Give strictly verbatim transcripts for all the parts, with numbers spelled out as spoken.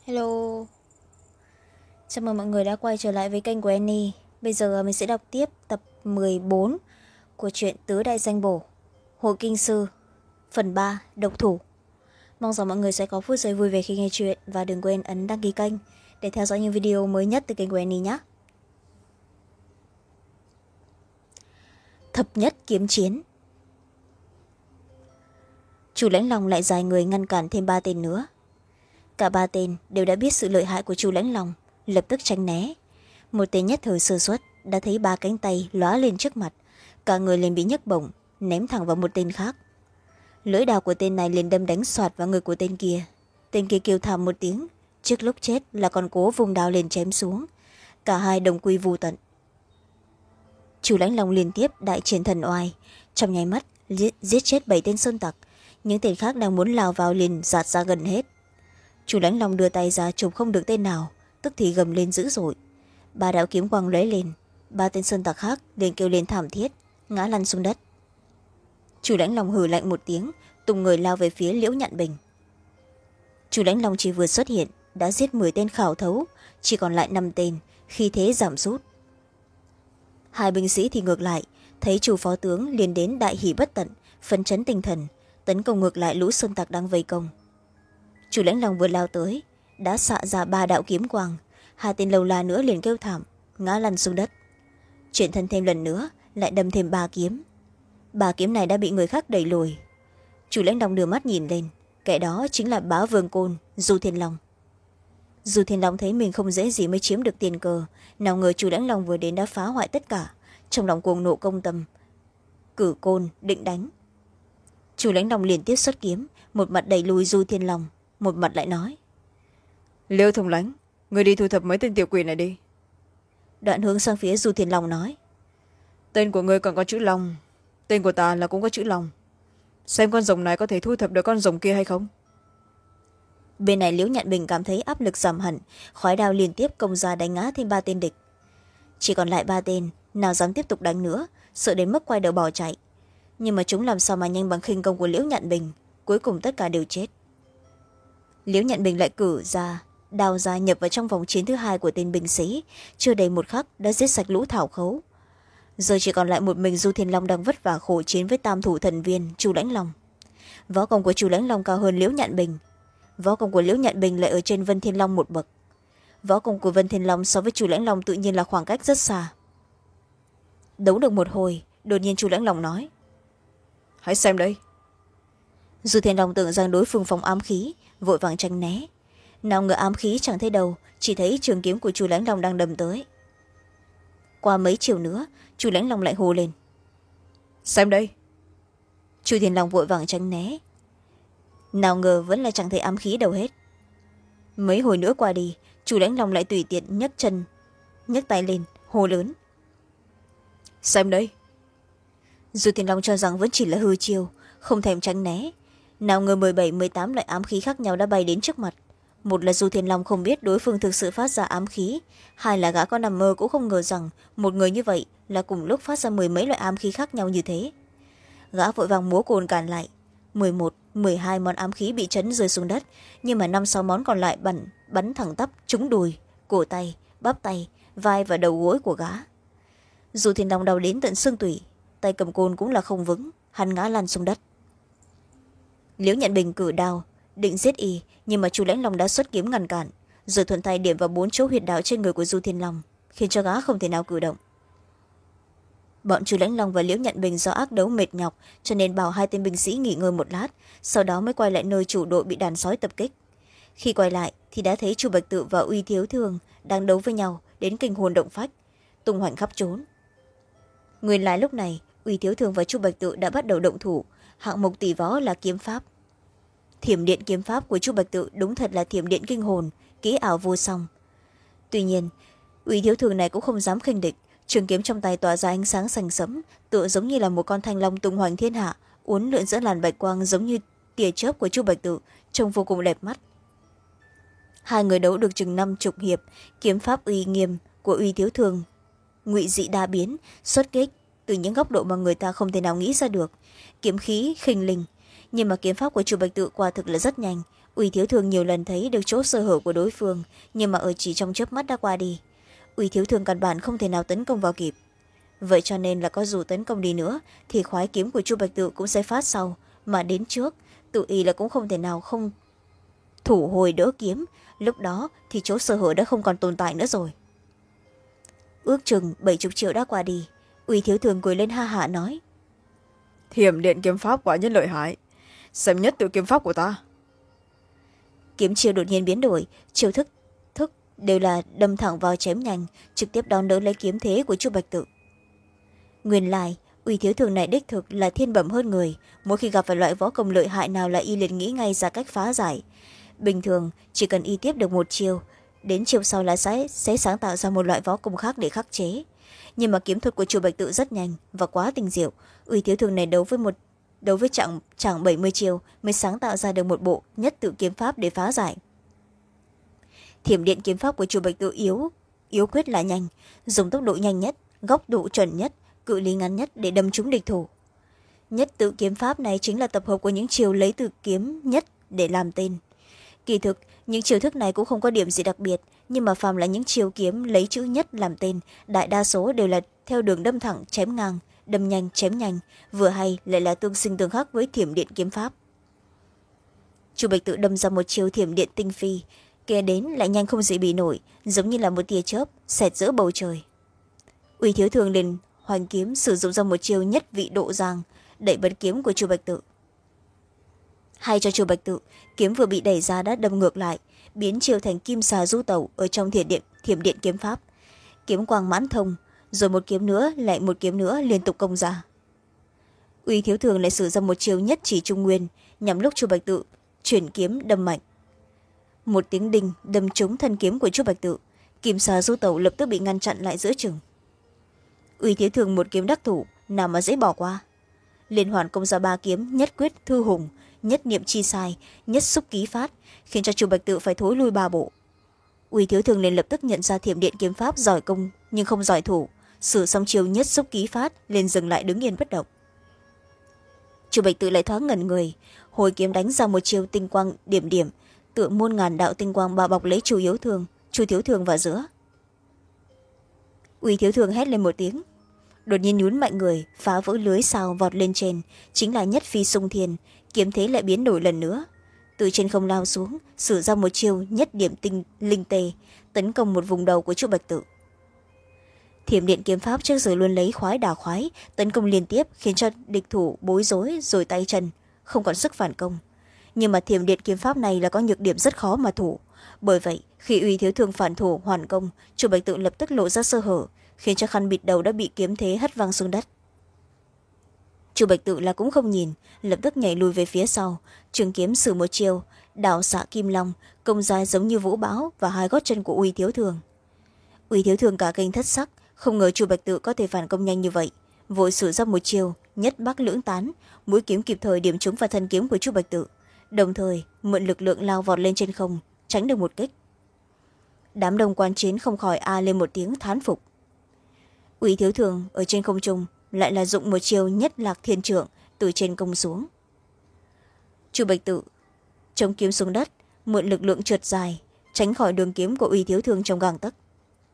Hello, chào mừng mọi người đã quay trở lại với kênh của Annie. Bây giờ mình sẽ đọc tiếp tập mười bốn của truyện Tứ Đại Danh Bổ, Hội Kinh Sư, phần ba, Độc Thủ. Mong rằng mọi người sẽ có phút giây vui vẻ khi nghe chuyện và đừng quên ấn đăng ký kênh để theo dõi những video mới nhất từ kênh của Annie nhé. Thập nhất kiếm chiến. Chủ Lãnh Long lại dài người ngăn cản thêm ba tên nữa. Cả ba tên đều đã biết sự lợi hại của Chu Lãnh Long, lập tức tránh né. Một tên nhất thời sơ suất đã thấy ba cánh tay lóa lên trước mặt, cả người liền bị nhấc bổng ném thẳng vào một tên khác. Lưỡi đao của tên này liền đâm đánh xoạt vào người của tên kia. Tên kia kêu thảm một tiếng, trước lúc chết là còn cố vùng đao lên chém xuống. Cả hai đồng quy vu tận. Chu Lãnh Long liên tiếp đại triển thần oai, trong nháy mắt giết, giết chết bảy tên sơn tặc. Những tên khác đang muốn lao vào liền giạt ra gần hết. Chu Lãnh Long đưa tay ra chụp không được tên nào, tức thì gầm lên dữ dội. Ba đạo kiếm quang lóe lên, ba tên sơn tặc khác liền kêu lên thảm thiết, ngã lăn xuống đất. Chu Lãnh Long hừ lạnh một tiếng, tung người lao về phía Liễu Nhạn Bình. Chu Lãnh Long chỉ vừa xuất hiện đã giết mười tên khảo thấu, chỉ còn lại năm tên, khí thế giảm sút. Hai binh sĩ thì ngược lại, thấy Chu phó tướng liền đến đại hỉ bất tận, phấn chấn tinh thần, tấn công ngược lại lũ sơn tặc đang vây công. Chu Lãnh Long vừa lao tới đã xạ ra ba đạo kiếm quang, hai tên lâu la nữa liền kêu thảm, ngã lăn xuống đất. Chuyển thân thêm lần nữa lại đâm thêm ba kiếm. Ba kiếm này đã bị người khác đẩy lùi. Chu Lãnh Long đưa mắt nhìn lên, kẻ đó chính là Bá Vương Côn Du Thiên Long. Du Thiên Long thấy mình không dễ gì mới chiếm được tiền cờ, nào ngờ Chu Lãnh Long vừa đến đã phá hoại tất cả, trong lòng cuồng nộ công tâm, cử côn định đánh. Chu Lãnh Long liên tiếp xuất kiếm, một mặt đẩy lùi Du Thiên Long, một mặt lại nói: Liêu Thông Lánh, người đi thu thập mấy tên tiểu quỷ này đi. Đoạn hướng sang phía Du Thiên Long nói: Tên của ngươi còn có chữ Long, tên của ta là cũng có chữ Long, xem con rồng này có thể thu thập được con rồng kia hay không. Bên này Liễu Nhạn Bình cảm thấy áp lực giảm hẳn, khói đao liên tiếp công ra đánh ngã thêm ba tên địch. Chỉ còn lại ba tên, nào dám tiếp tục đánh nữa, sợ đến mức quay đầu bỏ chạy. Nhưng mà chúng làm sao mà nhanh bằng khinh công của Liễu Nhạn Bình, cuối cùng tất cả đều chết. Liễu Nhạn Bình lại cử ra đao ra nhập vào trong vòng chiến thứ hai của tên binh sĩ, chưa đầy một khắc đã giết sạch lũ thảo khấu. Giờ chỉ còn lại một mình Du Thiên Long đang vất vả khổ chiến với tam thủ thần viên Chu Lãnh Long. Võ công của Chu Lãnh Long cao hơn Liễu Nhạn Bình, võ công của Liễu Nhạn Bình lại ở trên Vân Thiên Long một bậc. Võ công của Vân Thiên Long so với Chu Lãnh Long tự nhiên là khoảng cách rất xa. Đấu được một hồi, đột nhiên Chu Lãnh Long nói: Hãy xem đây. Du Thiên Long tưởng rằng đối phương phòng ám khí, vội vàng tránh né. Nào ngờ ám khí chẳng thấy đâu, chỉ thấy trường kiếm của Chu Lãnh Long đang đâm tới. Qua mấy chiều nữa, Chu Lãnh Long lại hô lên: Xem đây. Chu Thiên Long vội vàng tránh né. Nào ngờ vẫn là chẳng thấy ám khí đâu hết. Mấy hồi nữa qua đi, Chu Lãnh Long lại tùy tiện nhấc chân nhấc tay lên hô lớn: Xem đây. Du Thiên Long cho rằng vẫn chỉ là hư chiêu, không thèm tránh né. Nào ngờ mười bảy mười tám loại ám khí khác nhau đã bay đến trước mặt. Một là Du Thiên Long không biết đối phương thực sự phát ra ám khí, hai là gã có nằm mơ cũng không ngờ rằng một người như vậy là cùng lúc phát ra mười mấy loại ám khí khác nhau như thế. Gã vội vàng múa cồn cản lại, mười một mười hai món ám khí bị chấn rơi xuống đất, nhưng mà năm sáu món còn lại bắn bắn thẳng tắp trúng đùi, cổ tay, bắp tay, vai và đầu gối của gã. Du Thiên Long đau đến tận xương tủy, tay cầm côn cũng là không vững, hắn ngã lăn xuống đất. Liễu Nhạn Bình cử đao định giết y, nhưng mà Chu Lãnh Long đã xuất kiếm ngăn cản, rồi thuận tay điểm vào bốn chỗ huyệt đạo trên người của Du Thiên Long, khiến cho gã không thể nào cử động. Bọn Chu Lãnh Long và Liễu Nhạn Bình do ác đấu mệt nhọc, cho nên bảo hai tên binh sĩ nghỉ ngơi một lát, sau đó mới quay lại nơi chủ đội bị đàn sói tập kích. Khi quay lại thì đã thấy Chu Bạch Tự và Uy Thiếu Thường đang đấu với nhau đến kinh hồn động phách, tung hoành khắp trốn. Nguyên lai lúc này Uy Thiếu Thường và Chu Bạch Tự đã bắt đầu động thủ, hạng mục tỷ võ là kiếm pháp. Thiểm điện kiếm pháp của Chu Bạch Tự đúng thật là thiểm điện kinh hồn, kỹ ảo vô song. Tuy nhiên Uy Thiếu Thường này cũng không dám khinh địch, trường kiếm trong tay tỏa ra ánh sáng xanh sẫm, tựa giống như là một con thanh long tung hoành thiên hạ, uốn lượn giữa làn bạch quang giống như tia chớp của Chu Bạch Tự, trông vô cùng đẹp mắt. Hai người đấu được chừng năm chục hiệp, kiếm pháp uy nghiêm của Uy Thiếu Thường ngụy dị đa biến, xuất kích từ những góc độ mà người ta không thể nào nghĩ ra được, kiếm khí khinh linh. Nhưng mà kiếm pháp của Chu Bạch Tự quả thực là rất nhanh, Uy Thiếu Thường nhiều lần thấy được chỗ sơ hở của đối phương, nhưng mà ở chỉ trong chớp mắt đã qua đi. Uy Thiếu Thường căn bản không thể nào tấn công vào kịp. Vậy cho nên là có dù tấn công đi nữa thì khoái kiếm của Chu Bạch Tự cũng sẽ phát sau, mà đến trước tự y là cũng không thể nào không thủ hồi đỡ kiếm. Lúc đó thì chỗ sơ hở đã không còn tồn tại nữa rồi. Ước chừng bảy mươi triệu đã qua đi. Uy Thiếu Thường cười lên ha hả nói: Thiểm điện kiếm pháp quả nhiên lợi hại, xem nhất tự kiếm pháp của ta. Kiếm chiêu đột nhiên biến đổi, chiêu thức thức đều là đâm thẳng vào chém nhanh, trực tiếp đón đỡ lấy kiếm thế của Chu Bạch Tự. Nguyên lai Uy Thiếu Thường này đích thực là thiên bẩm hơn người, mỗi khi gặp phải loại võ công lợi hại nào là y liền nghĩ ngay ra cách phá giải. Bình thường chỉ cần y tiếp được một chiêu, đến chiêu sau là sẽ, sẽ sáng tạo ra một loại võ công khác để khắc chế. Nhưng mà kiếm thuật của Chu Bạch Tự rất nhanh và quá tinh diệu. Uy Thiếu Thường này đấu với một đấu với chẳng chẳng bảy mươi chiêu mới sáng tạo ra được một bộ nhất tự kiếm pháp để phá giải. Thiểm điện kiếm pháp của Chu Bạch Tự yếu yếu quyết là nhanh, dùng tốc độ nhanh nhất, góc độ chuẩn nhất, cự ly ngắn nhất để đâm trúng địch thủ. Nhất tự kiếm pháp này chính là tập hợp của những chiêu lấy từ kiếm nhất để làm tên. Kỳ thực những chiêu thức này cũng không có điểm gì đặc biệt, nhưng mà phàm là những chiêu kiếm lấy chữ nhất làm tên, đại đa số đều là theo đường đâm thẳng chém ngang, đâm nhanh chém nhanh, vừa hay lại là tương sinh tương khắc với thiểm điện kiếm pháp. Chu Bạch Tự đâm ra một chiêu thiểm điện tinh phi, kề đến lại nhanh không gì bị nổi, giống như là một tia chớp xẹt giữa bầu trời. Uy Thiếu Thường liền hoành kiếm sử dụng ra một chiêu nhất vị độ giang, đẩy bật kiếm của Chu Bạch Tự. Hay cho Chu Bạch Tự, kiếm vừa bị đẩy ra đã đâm ngược lại, biến chiêu thành kim xà du tẩu ở trong thiểm điện, thiểm điện kiếm pháp. Kiếm quang mãn thông, rồi một kiếm nữa lại một kiếm nữa liên tục công ra. Uy Thiếu Thường lại sử ra một chiêu nhất chỉ trung nguyên, nhằm lúc Chu Bạch Tự chuyển kiếm đâm mạnh. Một tiếng đinh đâm trúng thân kiếm của Chu Bạch Tự, kim xà du tẩu lập tức bị ngăn chặn lại giữa chừng. Uy Thiếu Thường một kiếm đắc thủ, nào mà dễ bỏ qua. Liên hoàn công ra ba kiếm nhất quyết thư hùng, nhất niệm chi sai, nhất xúc ký phát, khiến cho Chu Bạch Tự phải thối lui ba bộ. Uy Thiếu Thường liền lập tức nhận ra thiểm điện kiếm pháp giỏi công nhưng không giỏi thủ, sử xong chiêu nhất xúc ký phát liền dừng lại đứng yên bất động. Chu Bạch Tự lại thoáng ngẩn người, hồi kiếm đánh ra một chiêu tinh quang điểm điểm, tựa muôn ngàn đạo tinh quang bao bọc lấy Chu Yếu Thường, Chu Thiếu Thường vào giữa. Uy Thiếu Thường hét lên một tiếng, đột nhiên nhún mạnh người, phá vỡ lưới sao vọt lên trên, chính là nhất phi sung thiên, kiếm thế lại biến đổi lần nữa. Từ trên không lao xuống, sử ra một chiêu nhất điểm tinh linh tê, tấn công một vùng đầu của Chu Bạch Tự. Thiểm điện kiếm pháp trước giờ luôn lấy khoái đả khoái, tấn công liên tiếp khiến cho địch thủ bối rối rồi tay chân, không còn sức phản công. Nhưng mà thiểm điện kiếm pháp này là có nhược điểm rất khó mà thủ. Bởi vậy, khi Uy Thiếu Thường phản thủ hoàn công, Chu Bạch Tự lập tức lộ ra sơ hở, khiến cho khăn bịt đầu đã bị kiếm thế hất văng xuống đất. Chu Bạch Tự là cũng không nhìn, lập tức nhảy lùi về phía sau, trường kiếm sử một chiêu, đảo xạ kim long, công dài giống như vũ bão và hai gót chân của Uy Thiếu Thường. Uy Thiếu Thường cả kinh thất sắc, không ngờ Chu Bạch Tự có thể phản công nhanh như vậy, vội sử ra một chiêu nhất bắc lưỡng tán, mũi kiếm kịp thời điểm trúng vào thân kiếm của Chu Bạch Tự, đồng thời mượn lực lượng lao vọt lên trên không, tránh được một kích. Đám đông quan chiến không khỏi a lên một tiếng thán phục. Uy Thiếu Thường ở trên không trung lại là dụng một chiêu nhất lạc thiên trượng từ trên công xuống. Chu Bạch Tự chống kiếm xuống đất, mượn lực lượng trượt dài, tránh khỏi đường kiếm của Uy Thiếu Thường trong gang tấc.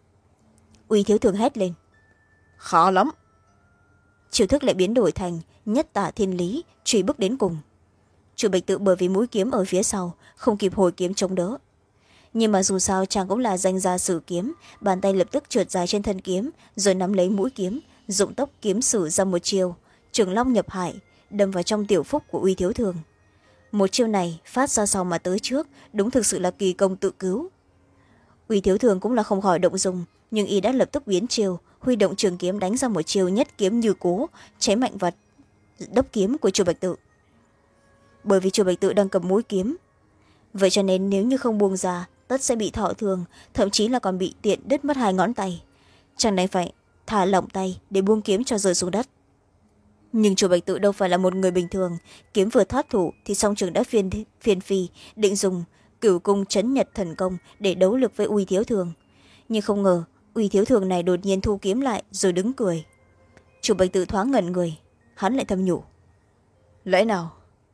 Uy Thiếu Thường hét lên, khá lắm. chiêu thức lại biến đổi thành nhất tả thiên lý, truy bước đến cùng. Chu Bạch Tự bởi vì mũi kiếm ở phía sau, không kịp hồi kiếm chống đỡ. Nhưng mà dù sao chàng cũng là danh gia sử kiếm, bàn tay lập tức trượt dài trên thân kiếm, rồi nắm lấy mũi kiếm, dụng tốc kiếm sử ra một chiêu trường long nhập hải, đâm vào trong tiểu phúc của Uy Thiếu Thường. Một chiêu này phát ra sau mà tới trước, đúng thực sự là kỳ công tự cứu. Uy Thiếu Thường cũng là không khỏi động dung, nhưng y đã lập tức biến chiêu, huy động trường kiếm đánh ra một chiêu nhất kiếm như cố, chém mạnh vào đốc kiếm của Chu Bạch Tự. Bởi vì Chu Bạch Tự đang cầm mũi kiếm, vậy cho nên nếu như không buông ra, tất sẽ bị thọ thương, thậm chí là còn bị tiện đứt mất hai ngón tay. Chàng đành phải thả lỏng tay để buông kiếm cho rơi xuống đất. Nhưng Chu Bạch Tự đâu phải là một người bình thường, kiếm vừa thoát thủ thì song trường đã phiên, phiên phi, định dùng cửu cung trấn nhật thần công để đấu lực với Uy Thiếu Thường. Nhưng không ngờ Uy Thiếu Thường này đột nhiên thu kiếm lại rồi đứng cười. Chu Bạch Tự thoáng ngẩn người, hắn lại thầm nhủ, lẽ nào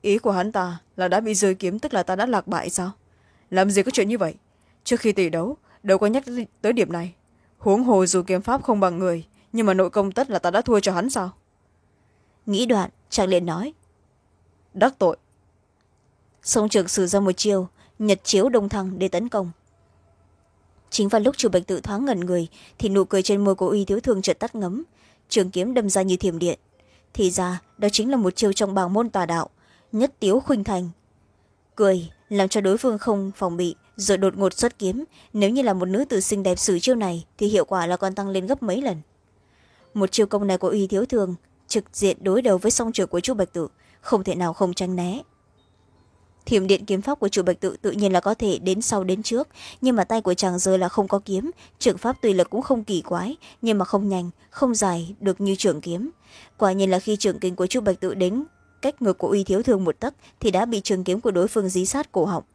ý của hắn ta là đã bị rơi kiếm, tức là ta đã lạc bại sao? Làm gì có chuyện như vậy? Trước khi tỷ đấu đâu có nhắc tới điểm này. Huống hồ dù kiếm pháp không bằng người, nhưng mà nội công tất là ta đã thua cho hắn sao? Nghĩ đoạn chàng liền nói. Đắc tội. Song trường sử ra một chiêu nhật chiếu đông thăng để tấn công. Chính vào lúc Chu Bạch Tự thoáng ngẩn người thì nụ cười trên môi của Uy Thiếu Thường chợt tắt ngấm, trường kiếm đâm ra như thiểm điện. Thì ra đó chính là một chiêu trong bảng môn tà đạo, nhất tiếu khuynh thành. Cười làm cho đối phương không phòng bị rồi đột ngột xuất kiếm. Nếu như là một nữ tử xinh đẹp sử chiêu này thì hiệu quả là còn tăng lên gấp mấy lần. Một chiêu công này của Uy Thiếu Thường trực diện đối đầu với song trường của Chu Bạch Tự, không thể nào không tránh né. Thiểm điện kiếm pháp của Chu Bạch Tự tự nhiên là có thể đến sau đến trước, nhưng mà tay của chàng giờ là không có kiếm. Trường pháp tùy lực cũng không kỳ quái, nhưng mà không nhanh không dài được như trường kiếm. Quả nhiên là khi trường kình của Chu Bạch Tự đến cách ngực của Uy Thiếu Thường một tấc thì đã bị trường kiếm của đối phương dí sát cổ họng.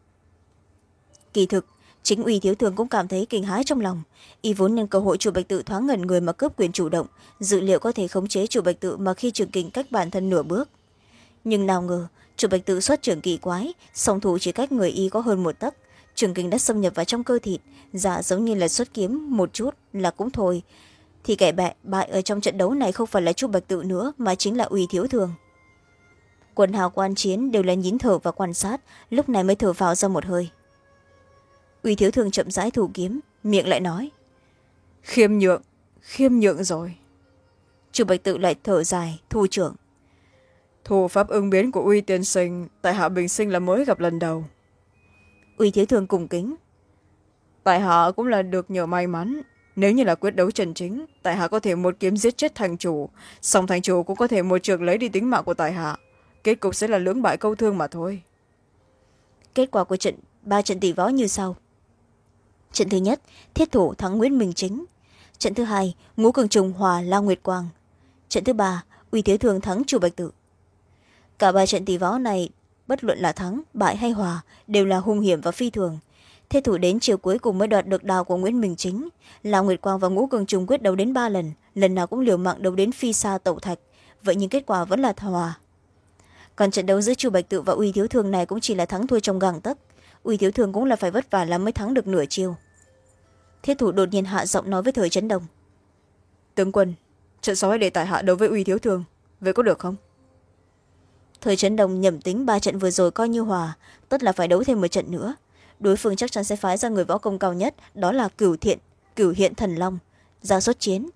Kỳ thực chính Uy Thiếu Thường cũng cảm thấy kinh hãi trong lòng. Y vốn nhân cơ hội Chu Bạch Tự thoáng ngẩn người mà cướp quyền chủ động, dự liệu có thể khống chế Chu Bạch Tự mà khi trường kình cách bản thân nửa bước. Nhưng nào ngờ Chu Bạch Tự xuất trường kỳ quái, song thủ chỉ cách người Y có hơn một tấc, trường kình đã xâm nhập vào trong cơ thịt, giả giống như là xuất kiếm một chút là cũng thôi. Thì kẻ bại, bại ở trong trận đấu này không phải là Chu Bạch Tự nữa mà chính là Uy Thiếu Thường. Quần hào quan chiến đều là nhín thở và quan sát, lúc này mới thở phào ra một hơi. Uy Thiếu Thường chậm rãi thủ kiếm, miệng lại nói. Khiêm nhượng, khiêm nhượng rồi. Chu Bạch Tự lại thở dài, thu trưởng. Thủ pháp ứng biến của Uy tiên sinh, tại hạ bình sinh là mới gặp lần đầu. Uy Thiếu Thường cùng kính. Tại hạ cũng là được nhờ may mắn. Nếu như là quyết đấu chân chính, tại hạ có thể một kiếm giết chết thành chủ, song thành chủ cũng có thể một trường lấy đi tính mạng của tại hạ. Kết cục sẽ là lưỡng bại câu thương mà thôi. Kết quả của trận ba trận tỷ võ như sau. Trận thứ nhất, Thiết Thủ thắng Nguyễn Minh Chính. Trận thứ hai, Ngũ Cường Trùng hòa La Nguyệt Quang. Trận thứ ba, Uy Thiếu Thường thắng Chu Bạch Tự. Cả ba trận tỷ võ này, bất luận là thắng, bại hay hòa, đều là hung hiểm và phi thường. Thiết Thủ đến chiều cuối cùng mới đoạt được đao của Nguyễn Minh Chính. La Nguyệt Quang và Ngũ Cường Trùng quyết đấu đến ba lần, lần nào cũng liều mạng đấu đến phi sa tẩu thạch, vậy nhưng kết quả vẫn là hòa. Còn trận đấu giữa Chu Bạch Tự và Uy Thiếu Thường này cũng chỉ là thắng thua trong gang tấc. Uy Thiếu Thường cũng là phải vất vả lắm mới thắng được nửa chiêu. Thiết Thủ đột nhiên hạ giọng nói với Thời Chấn Đồng. Tướng quân, trận sau hãy để tại hạ đấu với Uy Thiếu Thường, vậy có được không? Thời Chấn Đồng nhẩm tính ba trận vừa rồi coi như hòa, tất là phải đấu thêm một trận nữa. Đối phương chắc chắn sẽ phái ra người võ công cao nhất, đó là Cửu Thiện, Cửu Hiện Thần Long, ra xuất chiến.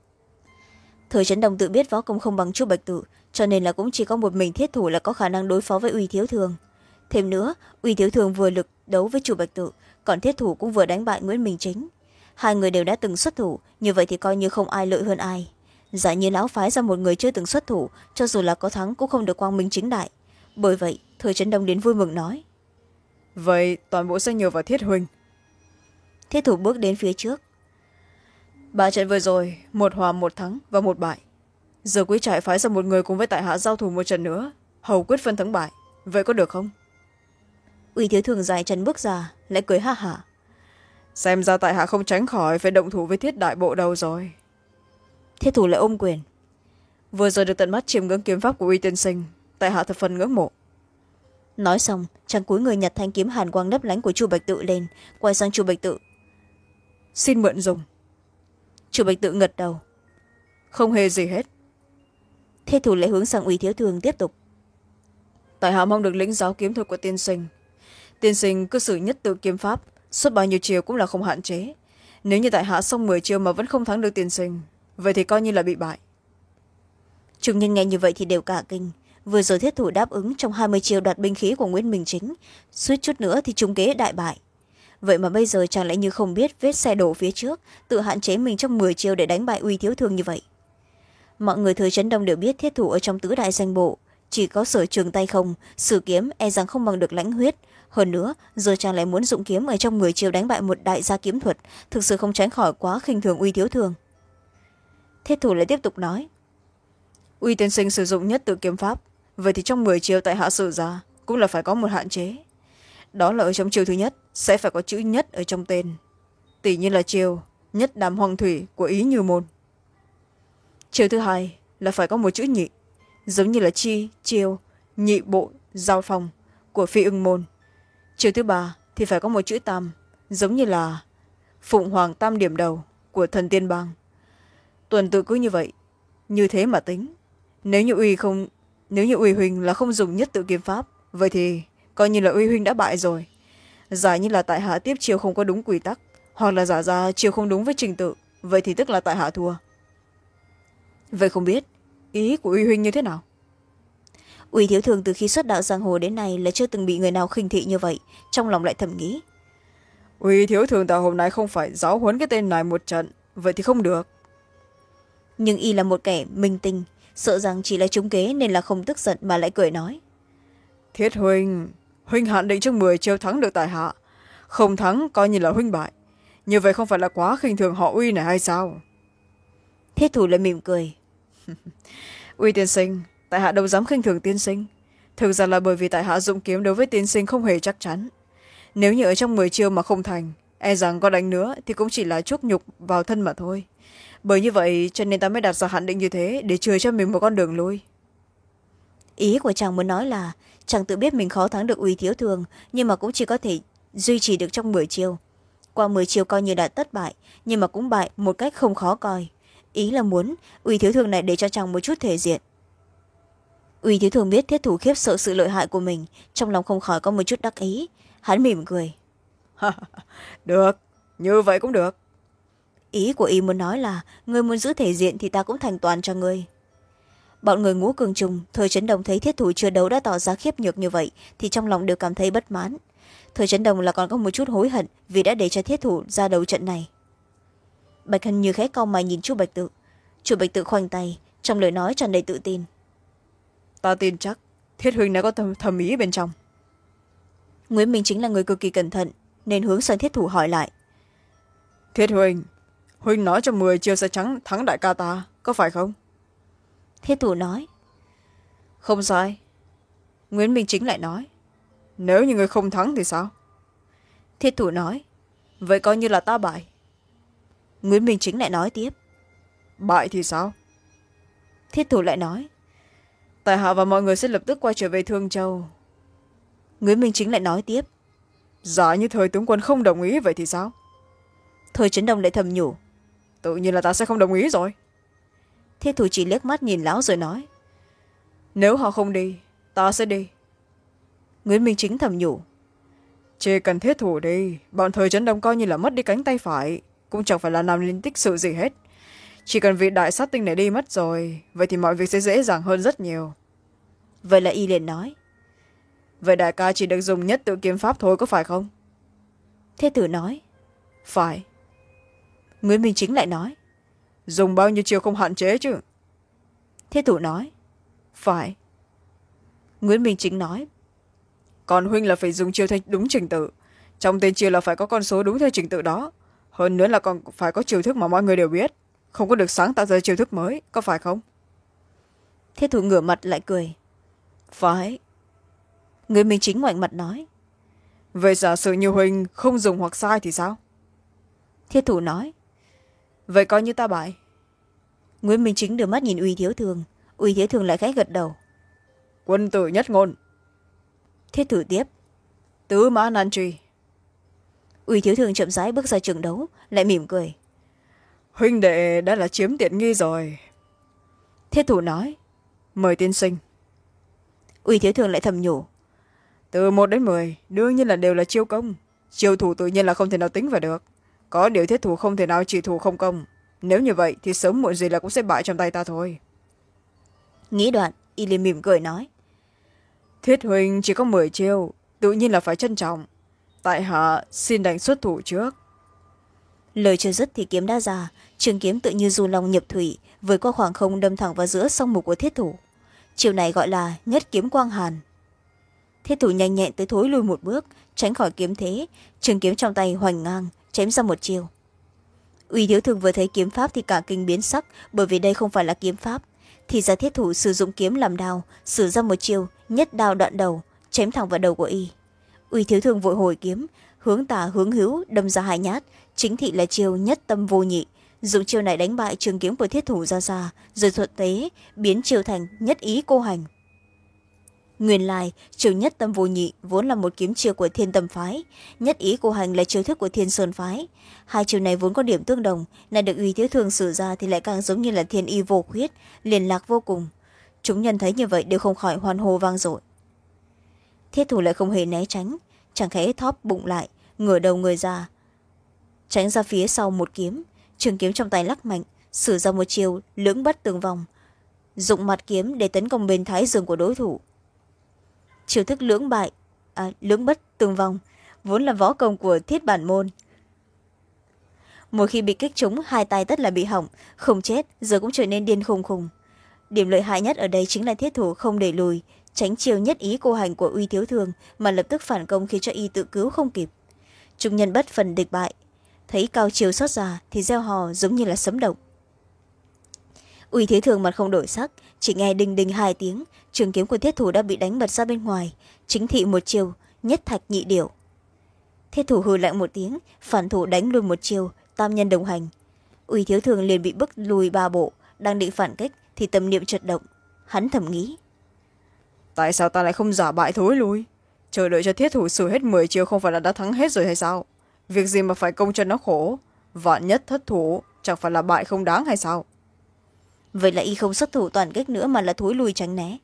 Thời Chấn Đồng tự biết võ công không bằng Chu Bạch Tự, cho nên là cũng chỉ có một mình Thiết Thủ là có khả năng đối phó với Uy Thiếu Thường. Thêm nữa, Uy Thiếu Thường vừa lực đấu với Chu Bạch Tự, còn Thiết Thủ cũng vừa đánh bại Nguyễn Minh Chính. Hai người đều đã từng xuất thủ, như vậy thì coi như không ai lợi hơn ai. Giả như lão phái ra một người chưa từng xuất thủ, cho dù là có thắng cũng không được quang minh chính đại. Bởi vậy Thời Chấn Đồng đến vui mừng nói. Vậy toàn bộ sẽ nhờ vào Thiết huynh. Thiết Thủ bước đến phía trước. Ba trận vừa rồi, một hòa một thắng và một bại. Giờ quý trại phái ra một người cùng với tại hạ giao thủ một trận nữa, hầu quyết phân thắng bại, vậy có được không? Uy Thiếu Thường dài chân bước ra, lại cười ha hả. Xem ra tại hạ không tránh khỏi phải động thủ với Thiết đại bộ đầu rồi. Thiết Thủ lại ôm quyền. Vừa rồi được tận mắt chiêm ngưỡng kiếm pháp của Uy tiên sinh, tại hạ thập phần ngưỡng mộ. Nói xong chàng cúi người nhặt thanh kiếm hàn quang lấp lánh của Chu Bạch Tự lên, quay sang Chu Bạch Tự. Xin mượn dùng. Chu Bạch Tự gật đầu. Không hề gì hết. Thiết Thủ lại hướng sang Uy Thiếu Thường tiếp tục. Tại hạ mong được lĩnh giáo kiếm thuật của tiên sinh. Tiên sinh cứ sử nhất tự kiếm pháp, suốt bao nhiêu chiều cũng là không hạn chế. Nếu như tại hạ xong mười chiều mà vẫn không thắng được tiên sinh, vậy thì coi như là bị bại. Chúng nhân nghe như vậy thì đều cả kinh. Vừa rồi Thiết Thủ đáp ứng trong hai mươi chiều đoạt binh khí của Nguyễn Minh Chính, suýt chút nữa thì trúng kế đại bại. Vậy mà bây giờ chàng lại như không biết vết xe đổ phía trước, tự hạn chế mình trong mười chiều để đánh bại Uy Thiếu Thường như vậy. Mọi người Thời Chấn Đông đều biết Thiết Thủ ở trong tứ đại danh bộ chỉ có sở trường tay không, sử kiếm e rằng không bằng được Lãnh Huyết. Hơn nữa giờ chàng lại muốn dụng kiếm ở trong mười chiều đánh bại một đại gia kiếm thuật, thực sự không tránh khỏi quá khinh thường Uy Thiếu Thường. Thiết Thủ lại tiếp tục nói. Uy tiên sinh sử dụng nhất tự kiếm pháp, vậy thì trong mười chiều tại hạ sử ra cũng là phải có một hạn chế. Đó là ở trong chiều thứ nhất sẽ phải có chữ nhất ở trong tên, tỷ như là chiều nhất đàm hoàng thủy của Ý Như Môn. Chiều thứ hai là phải có một chữ nhị, giống như là chi chiều nhị bộ giao phong của phi ưng môn. Chiêu thứ ba thì phải có một chữ tam, giống như là phụng hoàng tam điểm đầu của thần tiên bang. Tuần tự cứ như vậy, như thế mà tính. Nếu như uy không nếu như uy huynh là không dùng nhất tự kiếm pháp, vậy thì coi như là uy huynh đã bại rồi. Giả như là tại hạ tiếp chiêu không có đúng quy tắc, hoặc là giả ra chiêu không đúng với trình tự, vậy thì tức là tại hạ thua. Vậy không biết ý của uy huynh như thế nào? Uy thiếu thường từ khi xuất đạo giang hồ đến nay là chưa từng bị người nào khinh thị như vậy, trong lòng lại thầm nghĩ. Uy thiếu thường tại hôm nay không phải giáo huấn cái tên này một trận, vậy thì không được. Nhưng y là một kẻ minh tinh, sợ rằng chỉ là trúng kế nên là không tức giận mà lại cười nói. Thiết huynh, huynh hạn định trong mười chiêu thắng được tại hạ, không thắng coi như là huynh bại, như vậy không phải là quá khinh thường họ Uy này hay sao? Thiết thủ lại mỉm cười. Uy tiên sinh, tại hạ đâu dám khinh thường tiên sinh, thực ra là bởi vì tại hạ dụng kiếm đối với tiên sinh không hề chắc chắn. Nếu như ở trong mười chiêu mà không thành, e rằng có đánh nữa thì cũng chỉ là chuốc nhục vào thân mà thôi. Bởi như vậy cho nên ta mới đặt ra hạn định như thế, để chừa cho mình một con đường lui. Ý của chàng muốn nói là chàng tự biết mình khó thắng được Uy thiếu thường, nhưng mà cũng chỉ có thể duy trì được trong mười chiêu. Qua mười chiêu coi như đã thất bại, nhưng mà cũng bại một cách không khó coi. Ý là muốn Uy thiếu thường này để cho chàng một chút thể diện. Uy thiếu thường biết thiết thủ khiếp sợ sự lợi hại của mình, trong lòng không khỏi có một chút đắc ý. Hắn mỉm cười. Được, như vậy cũng được. Ý của y muốn nói là người muốn giữ thể diện thì ta cũng thành toàn cho người. Bọn người Ngũ Cường Trùng, Thời Trấn Đồng thấy thiết thủ chưa đấu đã tỏ ra khiếp nhược như vậy thì trong lòng đều cảm thấy bất mãn. Thời Trấn Đồng là còn có một chút hối hận vì đã để cho thiết thủ ra đấu trận này. Bạch Hân Như khẽ cau mày nhìn chu Bạch Tự. Chu Bạch Tự khoanh tay, trong lời nói tràn đầy tự tin. Ta tin chắc thiết huynh đã có thầm, thầm ý bên trong. Nguyễn Minh Chính là người cực kỳ cẩn thận nên hướng sang thiết thủ hỏi lại. Thiết huynh, huynh nói trong mười chiêu sẽ trắng thắng đại ca ta, có phải không? Thiết thủ nói. Không sai. Nguyễn Minh Chính lại nói. Nếu như người không thắng thì sao? Thiết thủ nói. Vậy coi như là ta bại. Nguyễn Minh Chính lại nói tiếp. Bại thì sao? Thiết thủ lại nói. Tại hạ và mọi người sẽ lập tức quay trở về Thương Châu. Nguyễn Minh Chính lại nói tiếp. Giả như Thời tướng quân không đồng ý vậy thì sao? Thời Trấn Đồng lại thầm nhủ. Tự nhiên là ta sẽ không đồng ý rồi. Thiết thủ chỉ liếc mắt nhìn lão rồi nói. Nếu họ không đi, ta sẽ đi. Nguyễn Minh Chính thầm nhủ. Chỉ cần thiết thủ đi, bọn Thời Trấn Đông coi như là mất đi cánh tay phải, cũng chẳng phải là làm nên tích sự gì hết. Chỉ cần vị đại sát tinh này đi mất rồi, vậy thì mọi việc sẽ dễ dàng hơn rất nhiều. Vậy là y liền nói. Vậy đại ca chỉ được dùng nhất tự kiếm pháp thôi có phải không? Thế tử nói. Phải. Nguyễn Minh Chính lại nói. Dùng bao nhiêu chiêu không hạn chế chứ? Thế tử nói. Phải. Nguyễn Minh Chính nói. Còn huynh là phải dùng chiêu theo đúng trình tự, trong tên chiêu là phải có con số đúng theo trình tự đó, hơn nữa là còn phải có chiêu thức mà mọi người đều biết, không có được sáng tạo ra chiêu thức mới, có phải không? Thiết thủ ngửa mặt lại cười. Phải. Nguyễn Minh Chính ngoảnh mặt nói. Vậy giả sử như huynh không dùng hoặc sai thì sao? Thiết thủ nói. Vậy coi như ta bại. Nguyễn Minh Chính đưa mắt nhìn Uy thiếu thường. Uy thiếu thường lại khẽ gật đầu. Quân tử nhất ngôn. Thiết thủ tiếp. Tứ mã nan truy. Uy thiếu thường chậm rãi bước ra trường đấu, lại mỉm cười. Huynh đệ đã là chiếm tiện nghi rồi. Thiết thủ nói. Mời tiên sinh. Uy thiếu thường lại thầm nhủ. Từ một đến mười đương nhiên là đều là chiêu công, chiêu thủ tự nhiên là không thể nào tính vào được, có điều thiết thủ không thể nào chỉ thủ không công, nếu như vậy thì sớm muộn gì là cũng sẽ bại trong tay ta thôi. Nghĩ đoạn y liền mỉm cười nói. Thiết huynh chỉ có mười chiêu, tự nhiên là phải trân trọng, tại hạ xin đành xuất thủ trước. Lời chưa dứt thì kiếm đã ra, trường kiếm tự như du long nhập thủy, vượt qua khoảng không đâm thẳng vào giữa song mục của thiết thủ. Chiều này gọi là nhất kiếm quang hàn. Thiết thủ nhanh nhẹn tới thối lui một bước, tránh khỏi kiếm thế, trường kiếm trong tay hoành ngang, chém ra một chiều. Uy thiếu thường vừa thấy kiếm pháp thì cả kinh biến sắc, bởi vì đây không phải là kiếm pháp. Thì ra thiết thủ sử dụng kiếm làm đao, sử ra một chiều nhất đao đoạn đầu, chém thẳng vào đầu của y. Uy thiếu thường vội hồi kiếm, hướng tả hướng hữu đâm ra hai nhát, chính thị là chiều nhất tâm vô nhị, dùng chiều này đánh bại trường kiếm của thiết thủ ra xa, rồi thuận tế biến chiều thành nhất ý cô hành. Nguyên lai chiêu nhất tâm vô nhị vốn là một kiếm chiêu của Thiên Tâm phái, nhất ý cô hành là chiêu thức của Thiên Sơn phái. Hai chiêu này vốn có điểm tương đồng, nay được Uy Thiếu Thương sử ra thì lại càng giống như là thiên y vô khuyết, liền lạc vô cùng. Chúng nhân thấy như vậy đều không khỏi hoan hô vang dội. Thiết thủ lại không hề né tránh, chẳng khẽ thóp bụng lại, ngửa đầu người ra, tránh ra phía sau một kiếm, trường kiếm trong tay lắc mạnh, sử ra một chiêu lưỡng bất tường vòng, dụng mặt kiếm để tấn công bên thái dương của đối thủ. Chiêu thức lưỡng bại à, lưỡng bất tường vòng vốn là võ công của Thiết Bản môn. Một khi bị kích trúng, hai tay tất là bị hỏng, không chết giờ cũng trở nên điên khùng khùng. Điểm lợi hại nhất ở đây chính là thiết thủ không để lùi, tránh chiêu nhất ý cô hành của Uy Thiếu Thương mà lập tức phản công khiến cho y tự cứu không kịp. Chúng nhân bất phần địch bại, thấy cao chiều xót ra thì gieo hò giống như là sấm động. Uy Thiếu Thương mặt không đổi sắc, chỉ nghe đinh đinh hai tiếng, trường kiếm của thiết thủ đã bị đánh bật ra bên ngoài, chính thị một chiêu nhất thạch nhị điểu. Thiết thủ hừ lạnh một tiếng, phản thủ đánh luôn một chiêu tam nhân đồng hành. Uy Thiếu Thương liền bị bức lùi ba bộ, đang định phản kích thì tâm niệm chợt động, hắn thầm nghĩ: tại sao ta lại không giả bại thối lui, chờ đợi cho thiết thủ sử hết mười chiêu không phải là đã thắng hết rồi hay sao? Việc gì mà phải công cho nó khổ, vạn nhất thất thủ chẳng phải là bại không đáng hay sao? Vậy là y không xuất thủ toàn kích nữa mà là thối lui tránh né.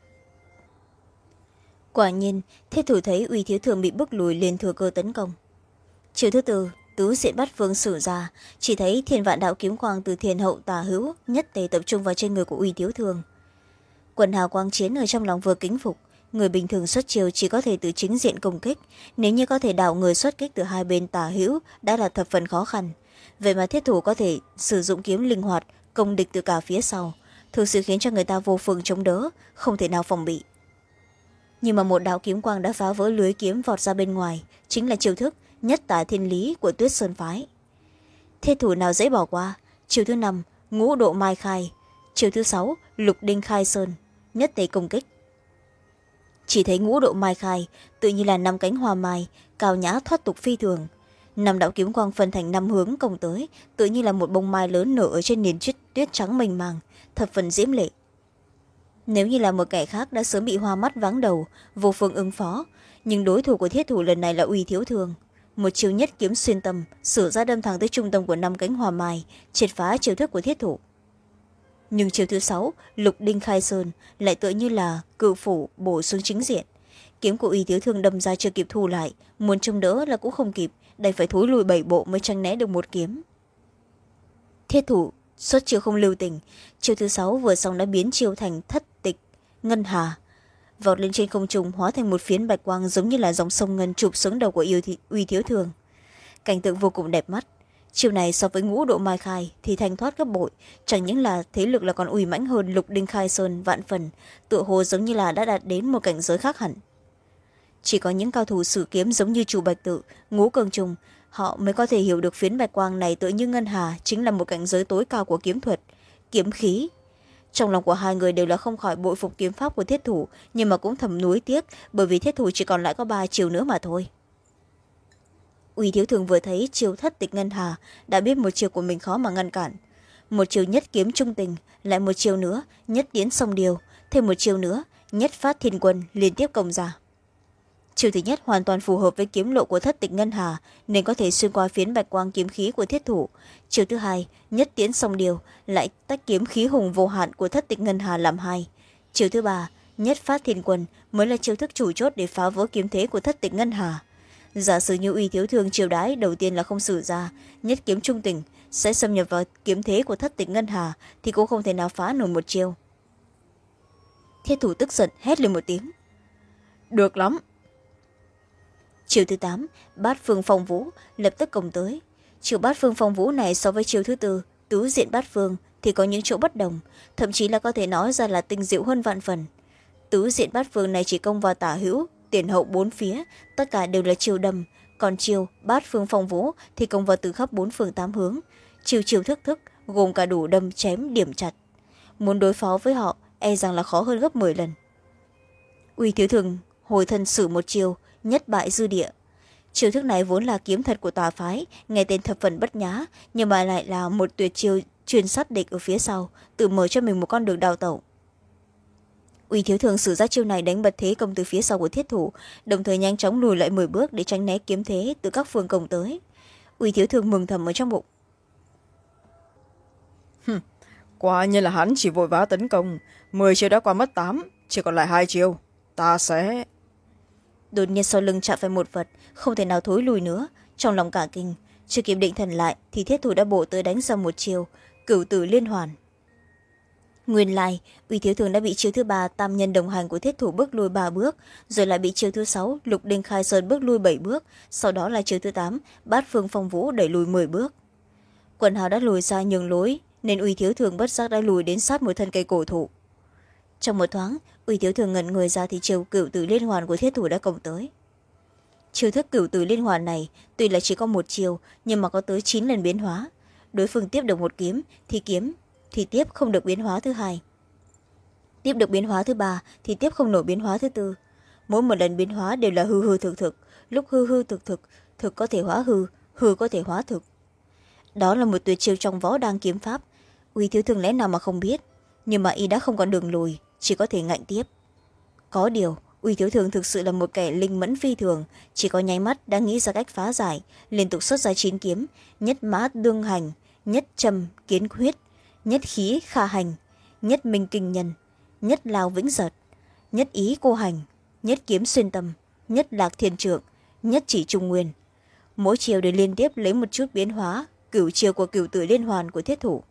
Quả nhiên thiết thủ thấy Uy Thiếu Thương bị bức lùi liền thừa cơ tấn công. Chiều thứ tư, tứ diện bát phương sử ra, chỉ thấy thiên vạn đạo kiếm quang từ thiền hậu tả hữu nhất tề tập trung vào trên người của Uy Thiếu Thương. Quần hào quang chiến ở trong lòng vừa kính phục, người bình thường xuất chiêu chỉ có thể từ chính diện công kích, nếu như có thể đảo người xuất kích từ hai bên tả hữu đã là thập phần khó khăn. Vậy mà thiết thủ có thể sử dụng kiếm linh hoạt công địch từ cả phía sau, thực sự khiến cho người ta vô phương chống đỡ, không thể nào phòng bị. Nhưng mà một đạo kiếm quang đã phá vỡ lưới kiếm vọt ra bên ngoài, chính là chiêu thức nhất tả thiên lý của Tuyết Sơn phái. Thiết thủ nào dễ bỏ qua. Chiêu thứ năm, ngũ độ mai khai. Chiêu thứ sáu, lục đinh khai sơn, nhất tề công kích. Chỉ thấy ngũ độ mai khai tự như là năm cánh hoa mai, cao nhã thoát tục phi thường. Năm đạo kiếm quang phân thành năm hướng công tới, tự như là một bông mai lớn nở ở trên nền tuyết, tuyết trắng mênh màng, thập phần diễm lệ. Nếu như là một kẻ khác đã sớm bị hoa mắt váng đầu, vô phương ứng phó, nhưng đối thủ của thiết thủ lần này là Uy Thiếu Thương. Một chiêu nhất kiếm xuyên tâm, sử ra đâm thẳng tới trung tâm của năm cánh hoa mai, triệt phá chiêu thức của thiết thủ. Nhưng chiêu thứ sáu, lục đinh khai sơn, lại tựa như là cự phủ bổ xuống chính diện. Kiếm của Uy Thiếu Thương đâm ra chưa kịp thu lại, muốn trông đỡ là cũng không kịp, đành phải thối lùi bảy bộ mới tránh né được một kiếm. Thiết thủ xuất chiêu không lưu tình, chiêu thứ sáu vừa xong đã biến chiêu thành thất tịch ngân hà, vọt lên trên không trung hóa thành một phiến bạch quang giống như là dòng sông ngân chụp xuống đầu của yêu thị, Uy Thiếu Thương. Cảnh tượng vô cùng đẹp mắt. Chiêu này so với ngũ độ mai khai thì thanh thoát gấp bội, chẳng những là thế lực là còn uy mãnh hơn lục đinh khai sơn vạn phần, tựa hồ giống như là đã đạt đến một cảnh giới khác hẳn. Chỉ có những cao thủ sử kiếm giống như Chu Bạch Tự, Ngũ Cường Trùng, họ mới có thể hiểu được phiến bạch quang này tựa như ngân hà chính là một cảnh giới tối cao của kiếm thuật, kiếm khí. Trong lòng của hai người đều là không khỏi bội phục kiếm pháp của thiết thủ, nhưng mà cũng thầm nuối tiếc bởi vì thiết thủ chỉ còn lại có ba chiều nữa mà thôi. Uy Thiếu Thương vừa thấy chiều thất tịch ngân hà đã biết một chiều của mình khó mà ngăn cản. Một chiều nhất kiếm trung tình, lại một chiều nữa nhất tiến song điều, thêm một chiều nữa nhất phát thiên quân liên tiếp công ra. Chiều thứ nhất hoàn toàn phù hợp với kiếm lộ của thất tịch ngân hà nên có thể xuyên qua phiến bạch quang kiếm khí của thiết thủ. Chiều thứ hai nhất tiến song điều, lại tách kiếm khí hùng vô hạn của thất tịch ngân hà làm hai. Chiều thứ ba nhất phát thiên quân mới là chiêu thức chủ chốt để phá vỡ kiếm thế của thất tịch ngân hà. Giả sử như Uy Thiếu Thương chiều đái đầu tiên là không sử ra nhất kiếm trung tình, sẽ xâm nhập vào kiếm thế của thất tịch ngân hà thì cũng không thể nào phá nổi một chiêu. Thiết thủ tức giận hét lên một tiếng: được lắm. Chiều thứ tám, bát phương phong vũ lập tức công tới. Chiều bát phương phong vũ này so với chiều thứ tư, tứ diện bát phương thì có những chỗ bất đồng, thậm chí là có thể nói ra là tinh diệu hơn vạn phần. Tứ diện bát phương này chỉ công vào tả hữu, tiền hậu bốn phía, tất cả đều là chiều đâm, còn chiều bát phương phong vũ thì công vào từ khắp bốn phương tám hướng, chiều chiều thức thức gồm cả đủ đâm chém điểm chặt. Muốn đối phó với họ e rằng là khó hơn gấp mười lần. Uy Thiếu Thương hồi thân sử một chiều nhất bại dư địa. Chiêu thức này vốn là kiếm thật của tà phái, nghe tên thập phần bất nhã, nhưng mà lại là một tuyệt chiêu chuyên sát địch ở phía sau, tự mở cho mình một con đường đào tẩu. Uy Thiếu Thường sử ra chiêu này đánh bật thế công từ phía sau của thiết thủ, đồng thời nhanh chóng lùi lại mười bước để tránh né kiếm thế từ các phương công tới. Uy Thiếu Thường mừng thầm ở trong bụng. Quả nhiên là hắn chỉ vội vã tấn công, mười chiêu đã qua mất tám, chỉ còn lại hai chiêu, ta sẽ... Đột nhiên sau lưng chạm phải một vật, không thể nào thối lùi nữa. Trong lòng cả kinh, chưa kịp định thần lại thì thiết thủ đã bổ tới đánh ra một chiêu cửu tử liên hoàn. Nguyên lai Uy Thiếu Thường đã bị chiêu thứ ba tam nhân đồng hành của thiết thủ bước lùi ba bước, rồi lại bị chiêu thứ sáu lục đinh khai sơn bước lùi bảy bước, sau đó là chiêu thứ tám bát phương phong vũ đẩy lùi mười bước. Quần hào đã lùi ra nhường lối, nên Uy Thiếu Thường bất giác đã lùi đến sát một thân cây cổ thụ. Trong một thoáng, Uy Thiếu Thường ngẩn người ra thì chiêu cửu tử liên hoàn của thiết thủ đã công tới. Chiêu thức cửu tử liên hoàn này tuy là chỉ có một chiêu, nhưng mà có tới chín lần biến hóa. Đối phương tiếp được một kiếm thì kiếm thì tiếp không được biến hóa thứ hai, tiếp được biến hóa thứ ba thì tiếp không nổi biến hóa thứ tư. Mỗi một lần biến hóa đều là hư hư thực thực, lúc hư hư thực thực, thực có thể hóa hư, hư có thể hóa thực. Đó là một tuyệt chiêu trong võ đang kiếm pháp. Uy Thiếu Thường lẽ nào mà không biết, nhưng mà y đã không còn đường lùi, chỉ có thể ngạnh tiếp. Có điều Uy Thiếu Thường thực sự là một kẻ linh mẫn phi thường, chỉ có nháy mắt đã nghĩ ra cách phá giải, liên tục xuất ra chín kiếm: nhất mã đương hành, nhất trầm kiến huyết, nhất khí kha hành, nhất minh kinh nhân, nhất lao vĩnh giật, nhất ý cô hành, nhất kiếm xuyên tâm, nhất lạc thiên trượng, nhất chỉ trung nguyên. Mỗi chiều đều liên tiếp lấy một chút biến hóa, cửu chiều của cửu tử liên hoàn của thiết thủ.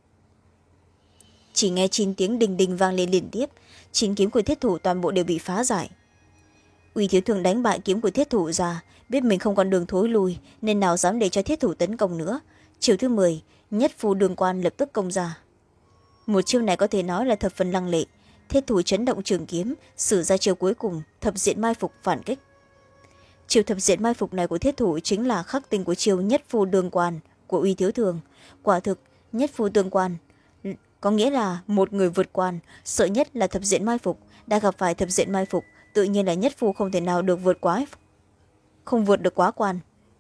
Chỉ nghe chín tiếng đình đình vang lên liên tiếp, chín kiếm của thiết thủ toàn bộ đều bị phá giải. Uy Thiếu Thường đánh bại kiếm của thiết thủ ra, biết mình không còn đường thối lui, nên nào dám để cho thiết thủ tấn công nữa. Chiều thứ mười, nhất phu đường quan lập tức công ra. Một chiêu này có thể nói là thập phần lăng lệ. Thiết thủ chấn động trường kiếm, sử ra chiêu cuối cùng thập diện mai phục phản kích. Chiêu thập diện mai phục này của thiết thủ chính là khắc tinh của chiêu nhất phu đường quan của Uy Thiếu Thường. Quả thực nhất phu đường quan có nghĩa là một người vượt quan, sợ nhất là thập diện mai phục. Đã gặp phải thập diện mai phục, tự nhiên là nhất phu không thể nào được vượt quá, không vượt được quá quan.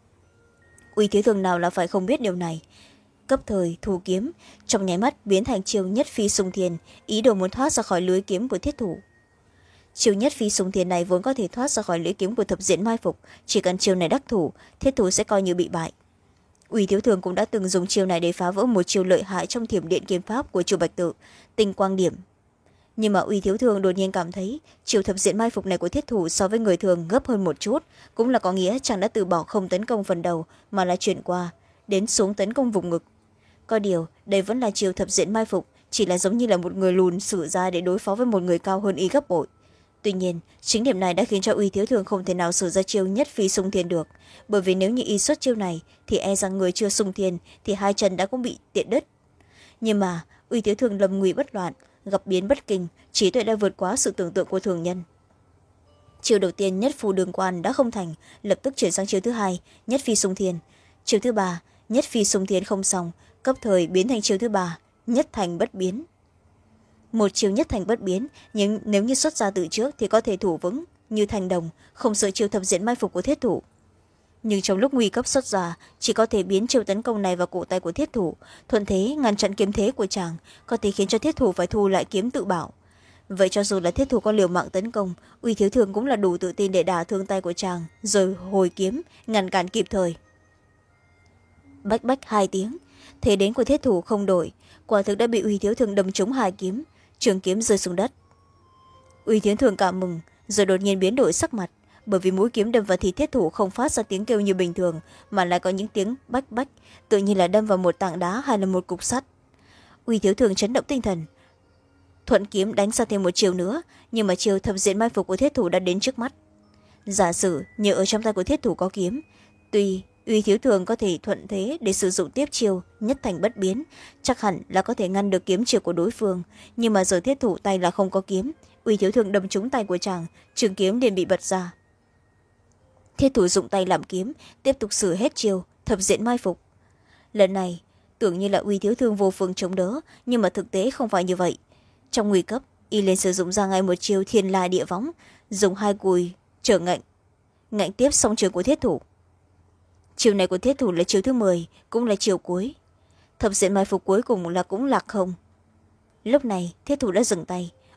Uy Thiếu Thường nào là phải không biết điều này, cấp thời thủ kiếm trong nháy mắt biến thành chiêu nhất phi xung thiên, ý đồ muốn thoát ra khỏi lưới kiếm của thiết thủ. Chiêu nhất phi xung thiên này vốn có thể thoát ra khỏi lưới kiếm của thập diện mai phục, chỉ cần chiêu này đắc thủ, thiết thủ sẽ coi như bị bại. Uy Thiếu Thường cũng đã từng dùng chiêu này để phá vỡ một chiêu lợi hại trong thiểm điện kiếm pháp của Chu Bạch Tự, tinh quang điểm. Nhưng mà Uy Thiếu Thường đột nhiên cảm thấy chiêu thập diện mai phục này của thiết thủ so với người thường gấp hơn một chút, cũng là có nghĩa chàng đã từ bỏ không tấn công phần đầu mà là chuyển qua đến xuống tấn công vùng ngực. Có điều đây vẫn là chiêu thập diện mai phục, chỉ là giống như là một người lùn sử ra để đối phó với một người cao hơn y gấp bội. Tuy nhiên chính điểm này đã khiến cho Uy Thiếu Thường không thể nào sử ra chiêu nhất phi xung thiên được, bởi vì nếu như y xuất chiêu này thì e rằng người chưa xung thiên thì hai chân đã cũng bị tiện đứt. Nhưng mà Uy Thiếu Thường lầm nguy bất loạn, gặp biến bất kinh, trí tuệ đã vượt quá sự tưởng tượng của thường nhân. Chiêu đầu tiên nhất phu đường quan đã không thành, lập tức chuyển sang chiêu thứ hai nhất phi xung thiên. Chiêu thứ ba nhất phi xung thiên không xong, cấp thời biến thành chiêu thứ ba nhất thành bất biến. Một chiêu nhất thành bất biến, nhưng nếu như xuất ra từ trước thì có thể thủ vững như thành đồng, không sợ chiêu thập diện mai phục của thiết thủ. Nhưng trong lúc nguy cấp xuất ra, chỉ có thể biến chiêu tấn công này vào cổ tay của thiết thủ, thuận thế ngăn chặn kiếm thế của chàng, có thể khiến cho thiết thủ phải thu lại kiếm tự bảo. Vậy cho dù là thiết thủ có liều mạng tấn công, Uy Thiếu Thường cũng là đủ tự tin để đả thương tay của chàng, rồi hồi kiếm ngăn cản kịp thời. Bách bách hai tiếng, thế đến của thiết thủ không đổi, quả thực đã bị Uy Thiếu Thường đâm trúng hai kiếm, trường kiếm rơi xuống đất. Uy Thiếu Thường cảm mừng, rồi đột nhiên biến đổi sắc mặt, bởi vì mũi kiếm đâm vào thì thiết thủ không phát ra tiếng kêu như bình thường, mà lại có những tiếng bách bách, tự nhiên là đâm vào một tảng đá hay là một cục sắt. Uy Thiếu Thường chấn động tinh thần, thuận kiếm đánh ra thêm một chiều nữa, nhưng mà chiều thập diện mai phục của thiết thủ đã đến trước mắt. Giả sử nhờ ở trong tay của thiết thủ có kiếm, tuy Uy Thiếu Thường có thể thuận thế để sử dụng tiếp chiêu nhất thành bất biến, chắc hẳn là có thể ngăn được kiếm chiêu của đối phương, nhưng mà giờ thiết thủ tay là không có kiếm, Uy Thiếu Thường đâm trúng tay của chàng, trường kiếm liền bị bật ra. Thiết thủ dụng tay làm kiếm, tiếp tục sử hết chiêu thập diện mai phục. Lần này tưởng như là Uy Thiếu Thường vô phương chống đỡ, nhưng mà thực tế không phải như vậy. Trong nguy cấp, y liền sử dụng ra ngay một chiêu thiên la địa võng, dùng hai cùi trở ngạnh ngạnh tiếp song trường của thiết thủ. Chiều này của thiết thủ là chiều thứ mười, cũng là chiều cuối. Thập diện mai phục cuối cùng là cũng lạc không. Lúc này thiết thủ đã dừng tay,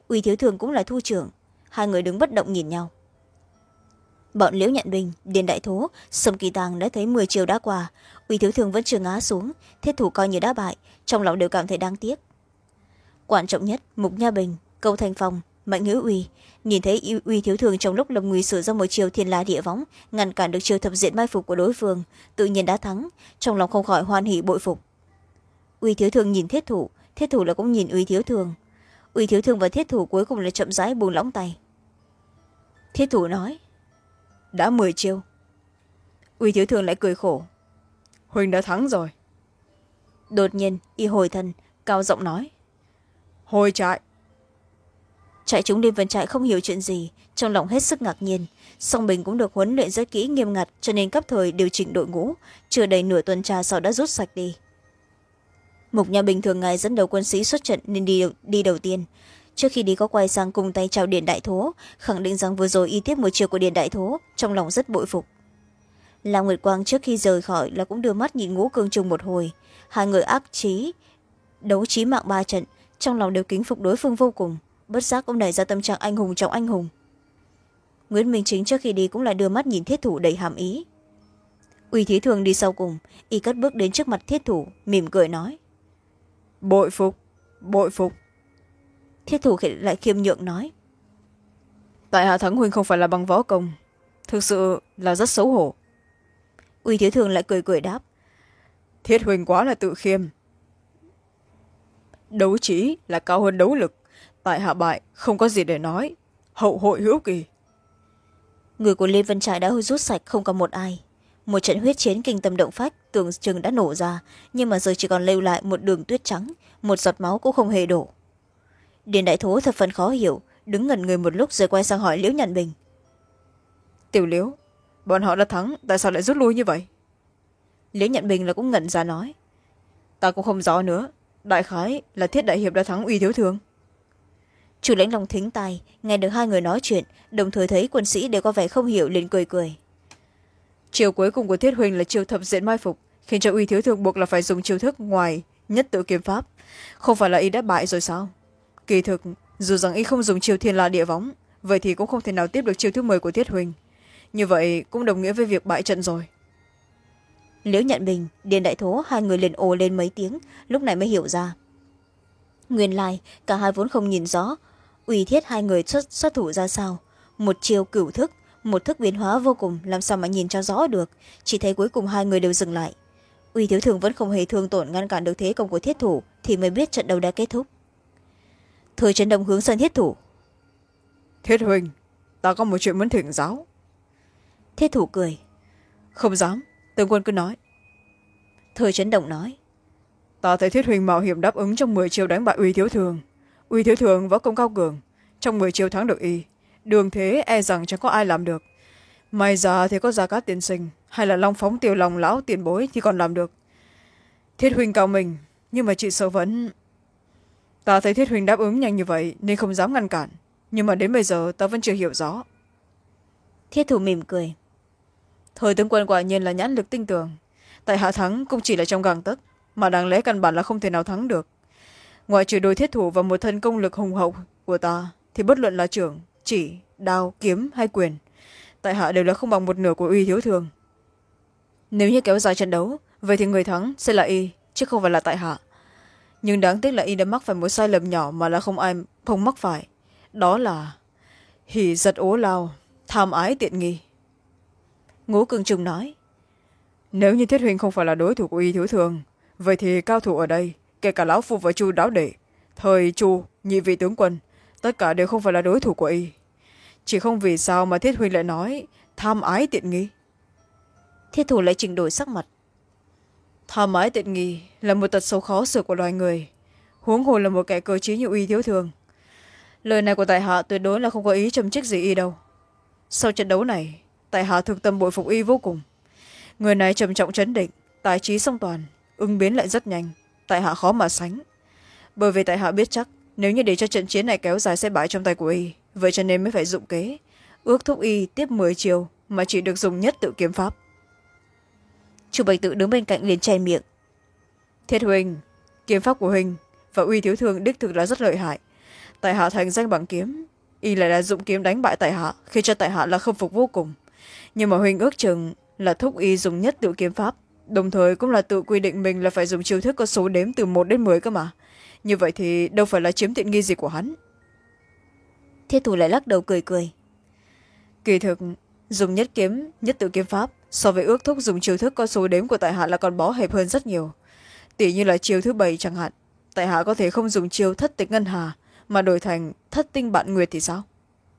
Uy thiếu thường cũng là thu trưởng, hai người đứng bất động nhìn nhau. Bọn Liễu Nhận Bình, Điền Đại Thố, Sông Kỳ Tàng đã thấy mười chiều đã qua, Uy thiếu thường vẫn chưa ngã xuống, thiết thủ coi như đã bại, trong lòng đều cảm thấy đáng tiếc. Quan trọng nhất, Mục Nha Bình, Câu Thanh Phong, Mạnh Hữu Uy nhìn thấy Uy thiếu thường trong lúc Lâm Nguy sử ra một chiều thiên la địa võng, ngăn cản được chiều thập diện mai phục của đối phương, tự nhiên đã thắng, trong lòng không khỏi hoan hỉ bội phục. Uy thiếu thường nhìn thiết thủ, thiết thủ là cũng nhìn Uy thiếu thường. Uy thiếu thường và thiết thủ cuối cùng là chậm rãi buông lỏng tay. Thiết thủ nói: đã mười chiêu. Uy thiếu thường lại cười khổ: Huỳnh đã thắng rồi. Đột nhiên y hồi thân, cao giọng nói: hồi trại. Trại chúng Liên Vân Trại không hiểu chuyện gì, trong lòng hết sức ngạc nhiên. Song Bình cũng được huấn luyện rất kỹ nghiêm ngặt, cho nên cấp thời điều chỉnh đội ngũ, chưa đầy nửa tuần trà sau đã rút sạch đi. Mục Nha Bình thường ngày dẫn đầu quân sĩ xuất trận nên đi, đi đầu tiên. Trước khi đi có quay sang cùng tay chào Điền Đại Thố, khẳng định rằng vừa rồi y tiếp một chiều của Điền Đại Thố, trong lòng rất bội phục. Lam Nguyệt Quang trước khi rời khỏi là cũng đưa mắt nhìn Ngũ Cương Trùng một hồi, hai người ác chí đấu chí mạng ba trận, trong lòng đều kính phục đối phương vô cùng, bất giác cũng nảy ra tâm trạng anh hùng trong anh hùng. Nguyễn Minh Chính trước khi đi cũng lại đưa mắt nhìn thiết thủ đầy hàm ý. Uy Thí Thường đi sau cùng, y cất bước đến trước mặt thiết thủ, mỉm cười nói: bội phục, bội phục. Thiết thủ lại khiêm nhượng nói: tại hạ thắng huynh không phải là bằng võ công, thực sự là rất xấu hổ. Uy Thí Thường lại cười cười đáp: thiết huynh quá là tự khiêm. Đấu trí là cao hơn đấu lực, tại hạ bại không có gì để nói, hậu hội hữu kỳ. Người của Liên Vân Trại đã rút sạch không còn một ai. Một trận huyết chiến kinh tâm động phách tưởng chừng đã nổ ra, nhưng mà giờ chỉ còn lưu lại một đường tuyết trắng, một giọt máu cũng không hề đổ. Điền Đại Thố thật phần khó hiểu, đứng ngẩn người một lúc rồi quay sang hỏi Liễu Nhận Bình: Tiểu Liễu, bọn họ đã thắng, tại sao lại rút lui như vậy? Liễu Nhận Bình là cũng ngẩn ra nói: ta cũng không rõ nữa, đại khái là Thiết đại hiệp đã thắng Uy thiếu thường. Chủ Lãnh Long thính tai nghe được hai người nói chuyện, đồng thời thấy quân sĩ đều có vẻ không hiểu, liền cười cười. Chiều cuối cùng của Thiết huynh là chiều thập diện mai phục, khiến cho Uy thiếu thường buộc là phải dùng chiêu thức ngoài nhất tự kiếm pháp, không phải là y đã bại rồi sao? Kỳ thực dù rằng y không dùng chiêu thiên la địa võng, vậy thì cũng không thể nào tiếp được chiêu thứ mười của Thiết huynh, như vậy cũng đồng nghĩa với việc bại trận rồi. Liễu Nhận Bình, Điền Đại Thố hai người liền ồ lên mấy tiếng, lúc này mới hiểu ra. Nguyên lai cả hai vốn không nhìn rõ Uy Thiết hai người xuất, xuất thủ ra sao, một chiêu cửu thức, một thức biến hóa vô cùng, làm sao mà nhìn cho rõ được, chỉ thấy cuối cùng hai người đều dừng lại. Uy thiếu thường vẫn không hề thương tổn ngăn cản được thế công của thiết thủ, thì mới biết trận đấu đã kết thúc. Thời Trấn Đông hướng sang thiết thủ: Thiết huynh, ta có một chuyện muốn thỉnh giáo. Thiết thủ cười: không dám, tướng quân cứ nói. Thời Trấn Đông nói: ta thấy Thiết huynh mạo hiểm đáp ứng trong mười chiêu đánh bại Uy thiếu thường. Uy thiếu thường võ công cao cường, trong mười chiêu thắng được y, đường thế e rằng chẳng có ai làm được. May ra thì có Gia Cát tiên sinh hay là Long Phóng Tiểu Lòng lão tiền bối thì còn làm được. Thiết huynh cao mình, nhưng mà chị sợ vẫn... ta thấy Thiết huynh đáp ứng nhanh như vậy nên không dám ngăn cản, nhưng mà đến bây giờ ta vẫn chưa hiểu rõ. Thiết thủ mỉm cười: Thời tướng quân quả nhiên là nhãn lực tinh tường, tại hạ thắng cũng chỉ là trong gang tấc, mà đáng lẽ căn bản là không thể nào thắng được. Ngoại trừ đôi thiết thủ và một thân công lực hùng hậu của ta, thì bất luận là trưởng, chỉ, đao, kiếm hay quyền, tại hạ đều là không bằng một nửa của Uy thiếu thường. Nếu như kéo dài trận đấu, vậy thì người thắng sẽ là y, chứ không phải là tại hạ. Nhưng đáng tiếc là y đã mắc phải một sai lầm nhỏ mà là không ai không mắc phải, đó là hỉ giật ố lao, tham ái tiện nghi. Ngũ Cương Trùng nói: nếu như Thiết huynh không phải là đối thủ của Uy thiếu thường, vậy thì cao thủ ở đây, kể cả lão phu và Chu đáo đệ, thời Chu, nhị vị tướng quân, tất cả đều không phải là đối thủ của y. Chỉ không vì sao mà Thiết huynh lại nói tham ái tiện nghi. Thiết thủ lại chỉnh đổi sắc mặt: tham ái tiện nghi là một tật xấu khó sửa của loài người, huống hồ là một kẻ cơ trí như Uy thiếu thường. Lời này của tại hạ tuyệt đối là không có ý châm chích gì y đâu. Sau trận đấu này, tại hạ thực tâm bội phục y vô cùng. Người này trầm trọng trấn định, tài trí song toàn, ứng biến lại rất nhanh, tại hạ khó mà sánh. Bởi vì tại hạ biết chắc nếu như để cho trận chiến này kéo dài sẽ bại trong tay của y, vậy cho nên mới phải dụng kế ước thúc y tiếp mười chiều mà chỉ được dùng nhất tự kiếm pháp. Chu Bạch Tự đứng bên cạnh liền chèn miệng: Thiết huynh, kiếm pháp của huynh và Uy thiếu thường đích thực là rất lợi hại, tại hạ thành danh bằng kiếm, y lại là dụng kiếm đánh bại tại hạ, khiến cho tại hạ là khâm phục vô cùng. Nhưng mà huynh ước chừng là thúc y dùng nhất tự kiếm pháp, đồng thời cũng là tự quy định mình là phải dùng chiêu thức có số đếm từ một đến mười cơ mà. Như vậy thì đâu phải là chiếm tiện nghi gì của hắn. Thiết thủ lại lắc đầu cười cười. Kỳ thực dùng nhất kiếm nhất tự kiếm pháp so với ước thúc dùng chiêu thức có số đếm của tại hạ là còn bó hẹp hơn rất nhiều. Tỉ như là chiêu thứ bảy chẳng hạn, tại hạ có thể không dùng chiêu thất tịch ngân hà mà đổi thành thất tinh bạn nguyệt thì sao?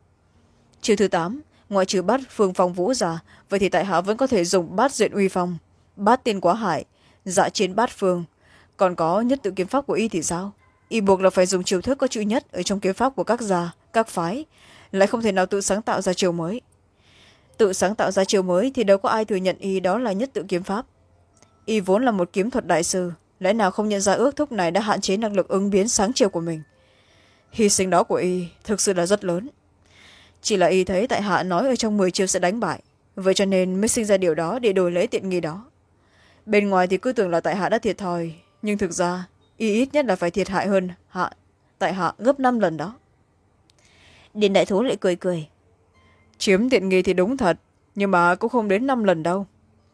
Chiêu thứ tám, ngoại trừ bát phương phong vũ ra, vậy thì tại hạ vẫn có thể dùng bát duyện uy phong, bát tiên quá hải, dạ chiến bát phương. Còn có nhất tự kiếm pháp của y thì sao? Y buộc là phải dùng chiêu thức có chữ nhất ở trong kiếm pháp của các gia các phái, lại không thể nào tự sáng tạo ra chiêu mới. Tự sáng tạo ra chiêu mới thì đâu có ai thừa nhận y đó là nhất tự kiếm pháp. Y vốn là một kiếm thuật đại sư, lẽ nào không nhận ra ước thúc này đã hạn chế năng lực ứng biến sáng chiều của mình. Hy sinh đó của y thực sự là rất lớn. Chỉ là y thấy tại hạ nói ở trong mười chiêu sẽ đánh bại, vậy cho nên mới sinh ra điều đó để đổi lấy tiện nghi đó. Bên ngoài thì cứ tưởng là tại hạ đã thiệt thòi, nhưng thực ra y ít nhất là phải thiệt hại hơn hạ tại hạ gấp năm lần đó. Điền đại thú lại cười cười. Chiếm tiện nghi thì đúng thật, nhưng mà cũng không đến năm lần đâu.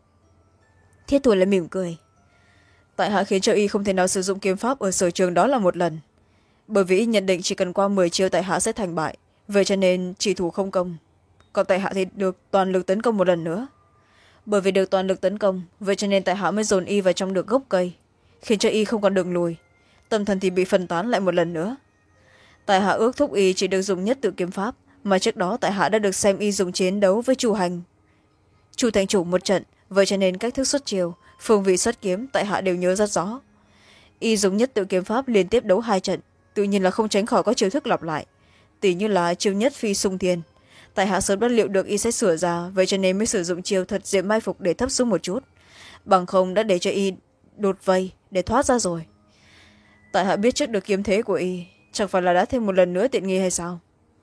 Thiết thủ lại mỉm cười. Tại hạ khiến cho y không thể nào sử dụng kiếm pháp ở sở trường đó là một lần, bởi vì y nhận định chỉ cần qua mười chiêu tại hạ sẽ thành bại, vậy cho nên chỉ thủ không công. Còn tại hạ thì được toàn lực tấn công một lần nữa. Bởi vì được toàn lực tấn công, vậy cho nên tại hạ mới dồn y vào trong được gốc cây, khiến cho y không còn đường lùi, tâm thần thì bị phân tán lại một lần nữa. Tại hạ ước thúc y chỉ được dùng nhất tự kiếm pháp, mà trước đó tại hạ đã được xem y dùng chiến đấu với chu hành chu thành chủ một trận, vậy cho nên cách thức xuất chiêu, phương vị xuất kiếm tại hạ đều nhớ rất rõ. Y dùng nhất tự kiếm pháp liên tiếp đấu hai trận, tự nhiên là không tránh khỏi có chiêu thức lặp lại, tỉ như là chiêu nhất phi sung thiên. Tại hạ sớm đã liệu được y sẽ sửa ra, vậy cho nên mới sử dụng chiêu thật diệm mai phục để thấp xuống một chút, bằng không đã để cho y đột vây để thoát ra rồi. Tại hạ biết trước được kiếm thế của y, chẳng phải là đã thêm một lần nữa tiện nghi hay sao?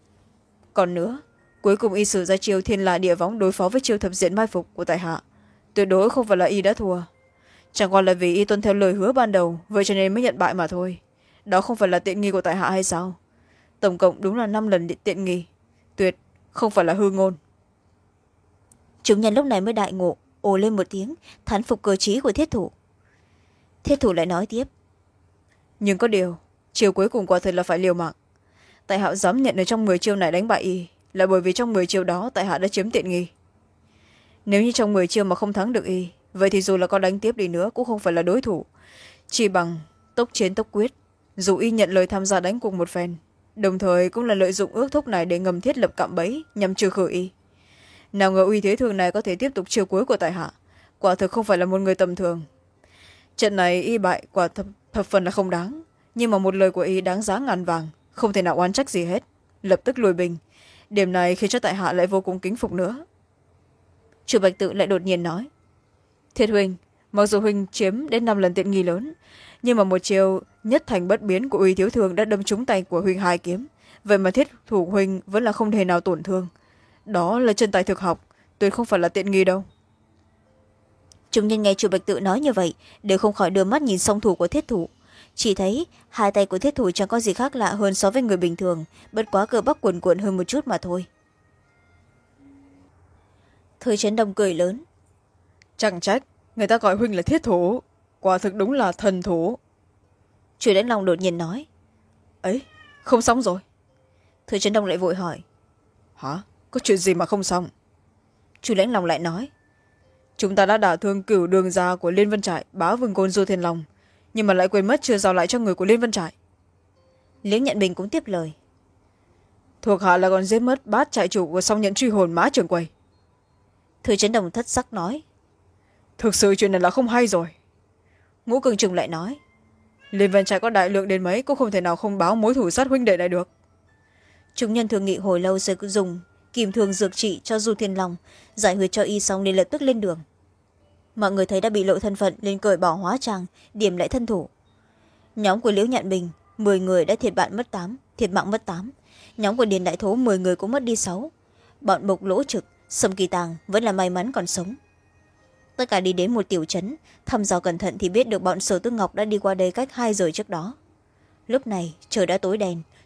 Còn nữa, cuối cùng y sử ra chiêu thiên la địa võng đối phó với chiêu thập diện mai phục của tại hạ, tuyệt đối không phải là y đã thua, chẳng qua là vì y tuân theo lời hứa ban đầu, vậy cho nên mới nhận bại mà thôi. Đó không phải là tiện nghi của tại hạ hay sao? Tổng cộng đúng là năm lần tiện nghi, tuyệt không phải là hư ngôn. Chúng nhân lúc này mới đại ngộ, ồ lên một tiếng, thán phục cơ trí của thiết thủ. Thiết thủ lại nói tiếp. Nhưng có điều, chiêu cuối cùng quả thật là phải liều mạng. Tại hạ dám nhận ở trong mười chiêu này đánh bại y, là bởi vì trong mười chiêu đó tại hạ đã chiếm tiện nghi. Nếu như trong mười chiêu mà không thắng được y, vậy thì dù là có đánh tiếp đi nữa cũng không phải là đối thủ. Chỉ bằng tốc chiến tốc quyết, dù y nhận lời tham gia đánh cùng một phen, đồng thời cũng là lợi dụng ước thúc này để ngầm thiết lập cạm bẫy nhằm trừ khử y. Nào ngờ uy thế thường này có thể tiếp tục chiêu cuối của tại hạ, quả thực không phải là một người tầm thường. Trận này y bại quả thập, thập phần là không đáng, nhưng mà một lời của y đáng giá ngàn vàng, không thể nào oán trách gì hết, lập tức lùi bình. Điểm này khiến cho tại hạ lại vô cùng kính phục nữa. Chủ Bạch Tự lại đột nhiên nói. Thiết huynh, mặc dù huynh chiếm đến năm lần tiện nghi lớn, nhưng mà một chiều nhất thành bất biến của uy thiếu thường đã đâm trúng tay của huynh hai kiếm, vậy mà thiết thủ huynh vẫn là không thể nào tổn thương. Đó là chân tài thực học, tuyệt không phải là tiện nghi đâu. Chúng nhân nghe chủ Bạch Tự nói như vậy đều không khỏi đưa mắt nhìn song thủ của thiết thủ, chỉ thấy hai tay của thiết thủ chẳng có gì khác lạ hơn so với người bình thường, bất quá cơ bắp cuồn cuộn hơn một chút mà thôi. Thời Trấn Đông cười lớn. Chẳng trách người ta gọi huynh là thiết thủ, quả thực đúng là thần thủ. Chủ Lãnh Long đột nhiên nói. Ấy, không xong rồi. Thời Trấn Đông lại vội hỏi. Hả, có chuyện gì mà không xong? Chủ Lãnh Long lại nói. Chúng ta đã đả thương cửu đường gia của Liên Vân Trại bá vương côn Du Thiên Long, nhưng mà lại quên mất chưa giao lại cho người của Liên Vân Trại. Liễu Nhận Bình cũng tiếp lời. Thuộc hạ là còn giết mất bát trại chủ của song nhận truy hồn Mã Trường Quầy. Thời Trấn Đông thất sắc nói. Thực sự chuyện này là không hay rồi. Ngũ Cường Trùng lại nói. Liên Vân Trại có đại lượng đến mấy cũng không thể nào không báo mối thủ sát huynh đệ này được. Chúng nhân thường nghị hồi lâu rồi dùng kìm thường dược trị cho Du Thiên Long, giải huyệt cho y xong nên lập tức lên đường. Mọi người thấy đã bị lộ thân phận nên cởi bỏ hóa trang, điểm lại thân thủ. Nhóm của Liễu Nhạn Bình mười người đã thiệt bạn mất tám, thiệt mạng mất tám. Nhóm của Điền Đại Thố mười người cũng mất đi sáu. Bọn Bộc Lỗ Trực, Sâm Kỳ Tàng vẫn là may mắn còn sống. Tất cả đi đến một tiểu trấn, thăm dò cẩn thận thì biết được bọn Sở Tư Ngọc đã đi qua đây cách hai giờ trước đó. Lúc này trời đã tối đen,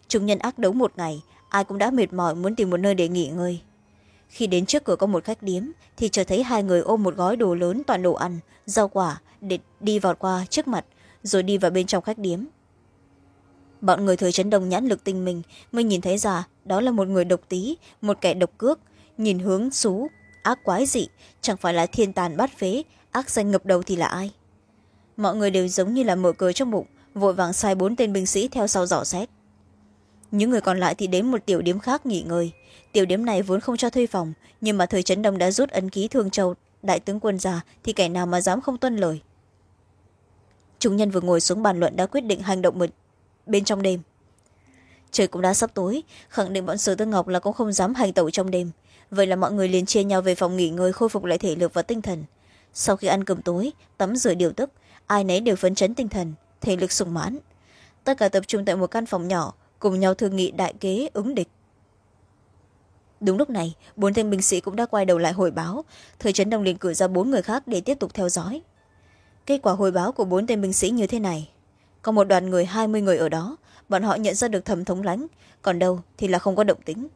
chúng nhân ác đấu một ngày, ai cũng đã mệt mỏi muốn tìm một nơi để nghỉ ngơi. Khi đến trước cửa có một khách điếm thì chợt thấy hai người ôm một gói đồ lớn toàn đồ ăn rau quả để đi vào qua trước mặt, rồi đi vào bên trong khách điếm. Bọn người Thời Trấn Đông nhãn lực tinh mình mới nhìn thấy ra đó là một người độc tí, một kẻ độc cước, nhìn hướng xú ác quái dị, chẳng phải là thiên tàn bát phế, ác danh ngập đầu thì là ai. Mọi người đều giống như là mở cờ trong bụng, vội vàng sai bốn tên binh sĩ theo sau dò xét. Những người còn lại thì đến một tiểu điếm khác nghỉ ngơi. Tiểu điếm này vốn không cho thuê phòng, nhưng mà Thời Trấn Đông đã rút ấn ký Thương Châu đại tướng quân ra thì kẻ nào mà dám không tuân lời. Chúng nhân vừa ngồi xuống bàn luận đã quyết định hành động bên trong đêm. Trời cũng đã sắp tối, khẳng định bọn Sở Tư Ngọc là cũng không dám hành tẩu trong đêm. Vậy là mọi người liền chia nhau về phòng nghỉ ngơi, khôi phục lại thể lực và tinh thần. Sau khi ăn cơm tối, tắm rửa điều tức, ai nấy đều phấn chấn tinh thần, thể lực sung mãn. Tất cả tập trung tại một căn phòng nhỏ, cùng nhau thương nghị đại kế ứng địch. Đúng lúc này, bốn tên binh sĩ cũng đã quay đầu lại hồi báo. Thời Trấn Đông liền cử ra bốn người khác để tiếp tục theo dõi. Kết quả hồi báo của bốn tên binh sĩ như thế này: có một đoàn người hai mươi người ở đó, bọn họ nhận ra được Thẩm thống lãnh, còn đâu thì là không có động tĩnh.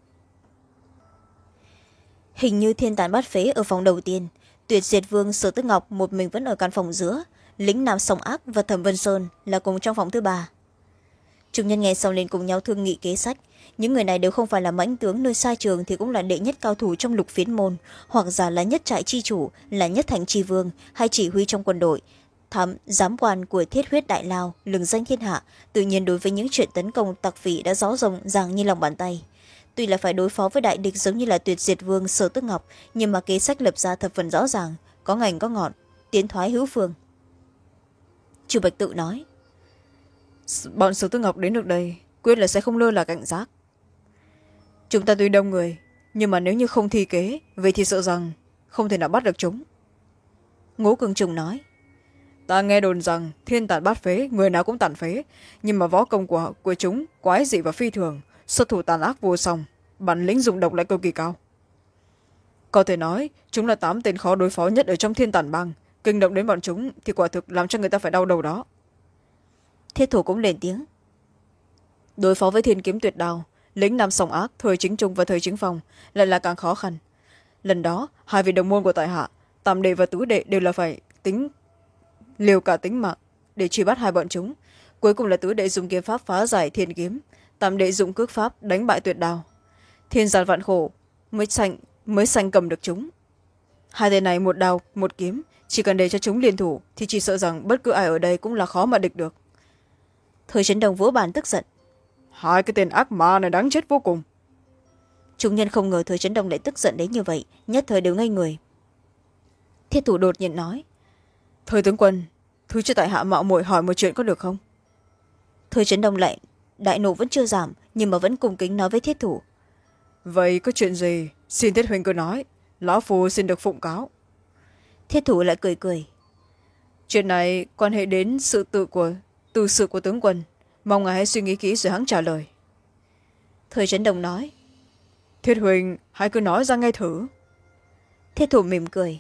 Hình như thiên tàn bát phế ở phòng đầu tiên, Tuyệt Diệt Vương Sở Tức Ngọc một mình vẫn ở căn phòng giữa, lính Nam Sông Ác và Thẩm Vân Sơn là cùng trong phòng thứ ba. Chúng nhân nghe xong lên cùng nhau thương nghị kế sách. Những người này đều không phải là mãnh tướng nơi xa trường thì cũng là đệ nhất cao thủ trong lục phiến môn, hoặc giả là nhất trại chi chủ, là nhất thành chi vương, hay chỉ huy trong quân đội, thám giám quan của Thiết Huyết Đại Lao, lừng danh thiên hạ. Tự nhiên đối với những chuyện tấn công tặc phỉ đã rõ ràng ràng như lòng bàn tay. Tuy là phải đối phó với đại địch giống như là Tuyệt Diệt Vương Sở Tức Ngọc, nhưng mà kế sách lập ra thập phần rõ ràng, có ngành có ngọn, tiến thoái hữu phương. Chu Bạch Tự nói: bọn Sở Tư Ngọc đến được đây quyết là sẽ không lơ là cảnh giác. Chúng ta tuy đông người, nhưng mà nếu như không thi kế, vậy thì sợ rằng không thể nào bắt được chúng. Ngũ Cường Trùng nói: ta nghe đồn rằng thiên tàn bát phế, người nào cũng tàn phế, nhưng mà võ công của, của chúng quái dị và phi thường, xuất thủ tàn ác vô song, bản lĩnh dùng độc lại cực kỳ cao. Có thể nói chúng là tám tên khó đối phó nhất ở trong thiên tàn bang, kinh động đến bọn chúng thì quả thực làm cho người ta phải đau đầu đó. Thiết Thủ cũng lên tiếng: đối phó với Thiên Kiếm Tuyệt Đao, lính Nam Sông Ác, Thời Chính Trung và Thời Chính Phong lại là càng khó khăn. Lần đó hai vị đồng môn của tại hạ, Tam Đệ và Tứ Đệ đều là phải tính liều cả tính mạng để truy bắt hai bọn chúng. Cuối cùng là Tứ Đệ dùng kiếm pháp phá giải Thiên Kiếm, Tam Đệ dụng cước pháp đánh bại Tuyệt Đao. Thiên gian vạn khổ mới sanh mới sanh cầm được chúng. Hai tên này một đao một kiếm, chỉ cần để cho chúng liên thủ thì chỉ sợ rằng bất cứ ai ở đây cũng là khó mà địch được. Thời Trấn Đông vỗ bàn tức giận: hai cái tên ác ma này đáng chết vô cùng. Chúng nhân không ngờ Thời Trấn Đông lại tức giận đến như vậy, nhất thời đều ngây người. Thiết Thủ đột nhiên nói: Thời tướng quân, thứ cho tại hạ mạo muội hỏi một chuyện có được không? Thời Trấn Đông lại đại nộ vẫn chưa giảm, nhưng mà vẫn cung kính nói với Thiết Thủ: vậy có chuyện gì xin Thiết huynh cứ nói, lão phu xin được phụng cáo. Thiết Thủ lại cười cười: chuyện này quan hệ đến sự tự của từ sự của tướng quân, mong ngài hãy suy nghĩ kỹ rồi hãng trả lời. Thời Trấn Đông nói: Thiết huynh hãy cứ nói ra nghe thử. Thiết Thủ mỉm cười: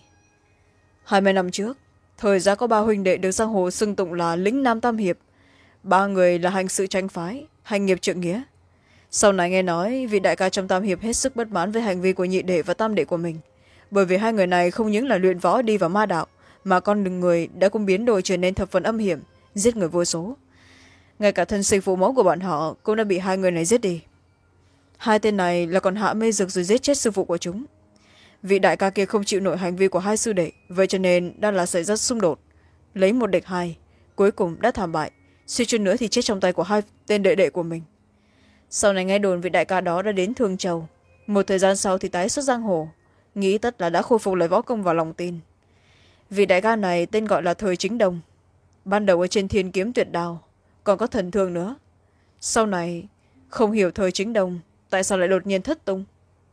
hai mươi năm trước, thời ra có ba huynh đệ được giang hồ xưng tụng là lính Nam Tam Hiệp. Ba người là hành sự tranh phái, hành nghiệp trượng nghĩa. Sau này nghe nói vị đại ca trong Tam Hiệp hết sức bất mãn với hành vi của nhị đệ và tam đệ của mình, bởi vì hai người này không những là luyện võ đi vào ma đạo, mà con đường người đã cũng biến đổi trở nên thập phần âm hiểm, giết người vô số. Ngay cả thân sinh phụ mẫu của bọn họ cũng đã bị hai người này giết đi. Hai tên này là còn hạ mê dược rồi giết chết sư phụ của chúng. Vị đại ca kia không chịu nổi hành vi của hai sư đệ, vậy cho nên đang là xảy ra xung đột, lấy một địch hai, cuối cùng đã thảm bại, suy chút nữa thì chết trong tay của hai tên đệ đệ của mình. Sau này nghe đồn vị đại ca đó đã đến Thương Châu, một thời gian sau thì tái xuất giang hồ, nghĩ tất là đã khôi phục lại võ công và lòng tin. Vị đại ca này tên gọi là Thời Chính Đông, ban đầu ở trên Thiên Kiếm Tuyệt Đao, còn có thần thương nữa. Sau này không hiểu Thời Chính Đông tại sao lại đột nhiên thất tung.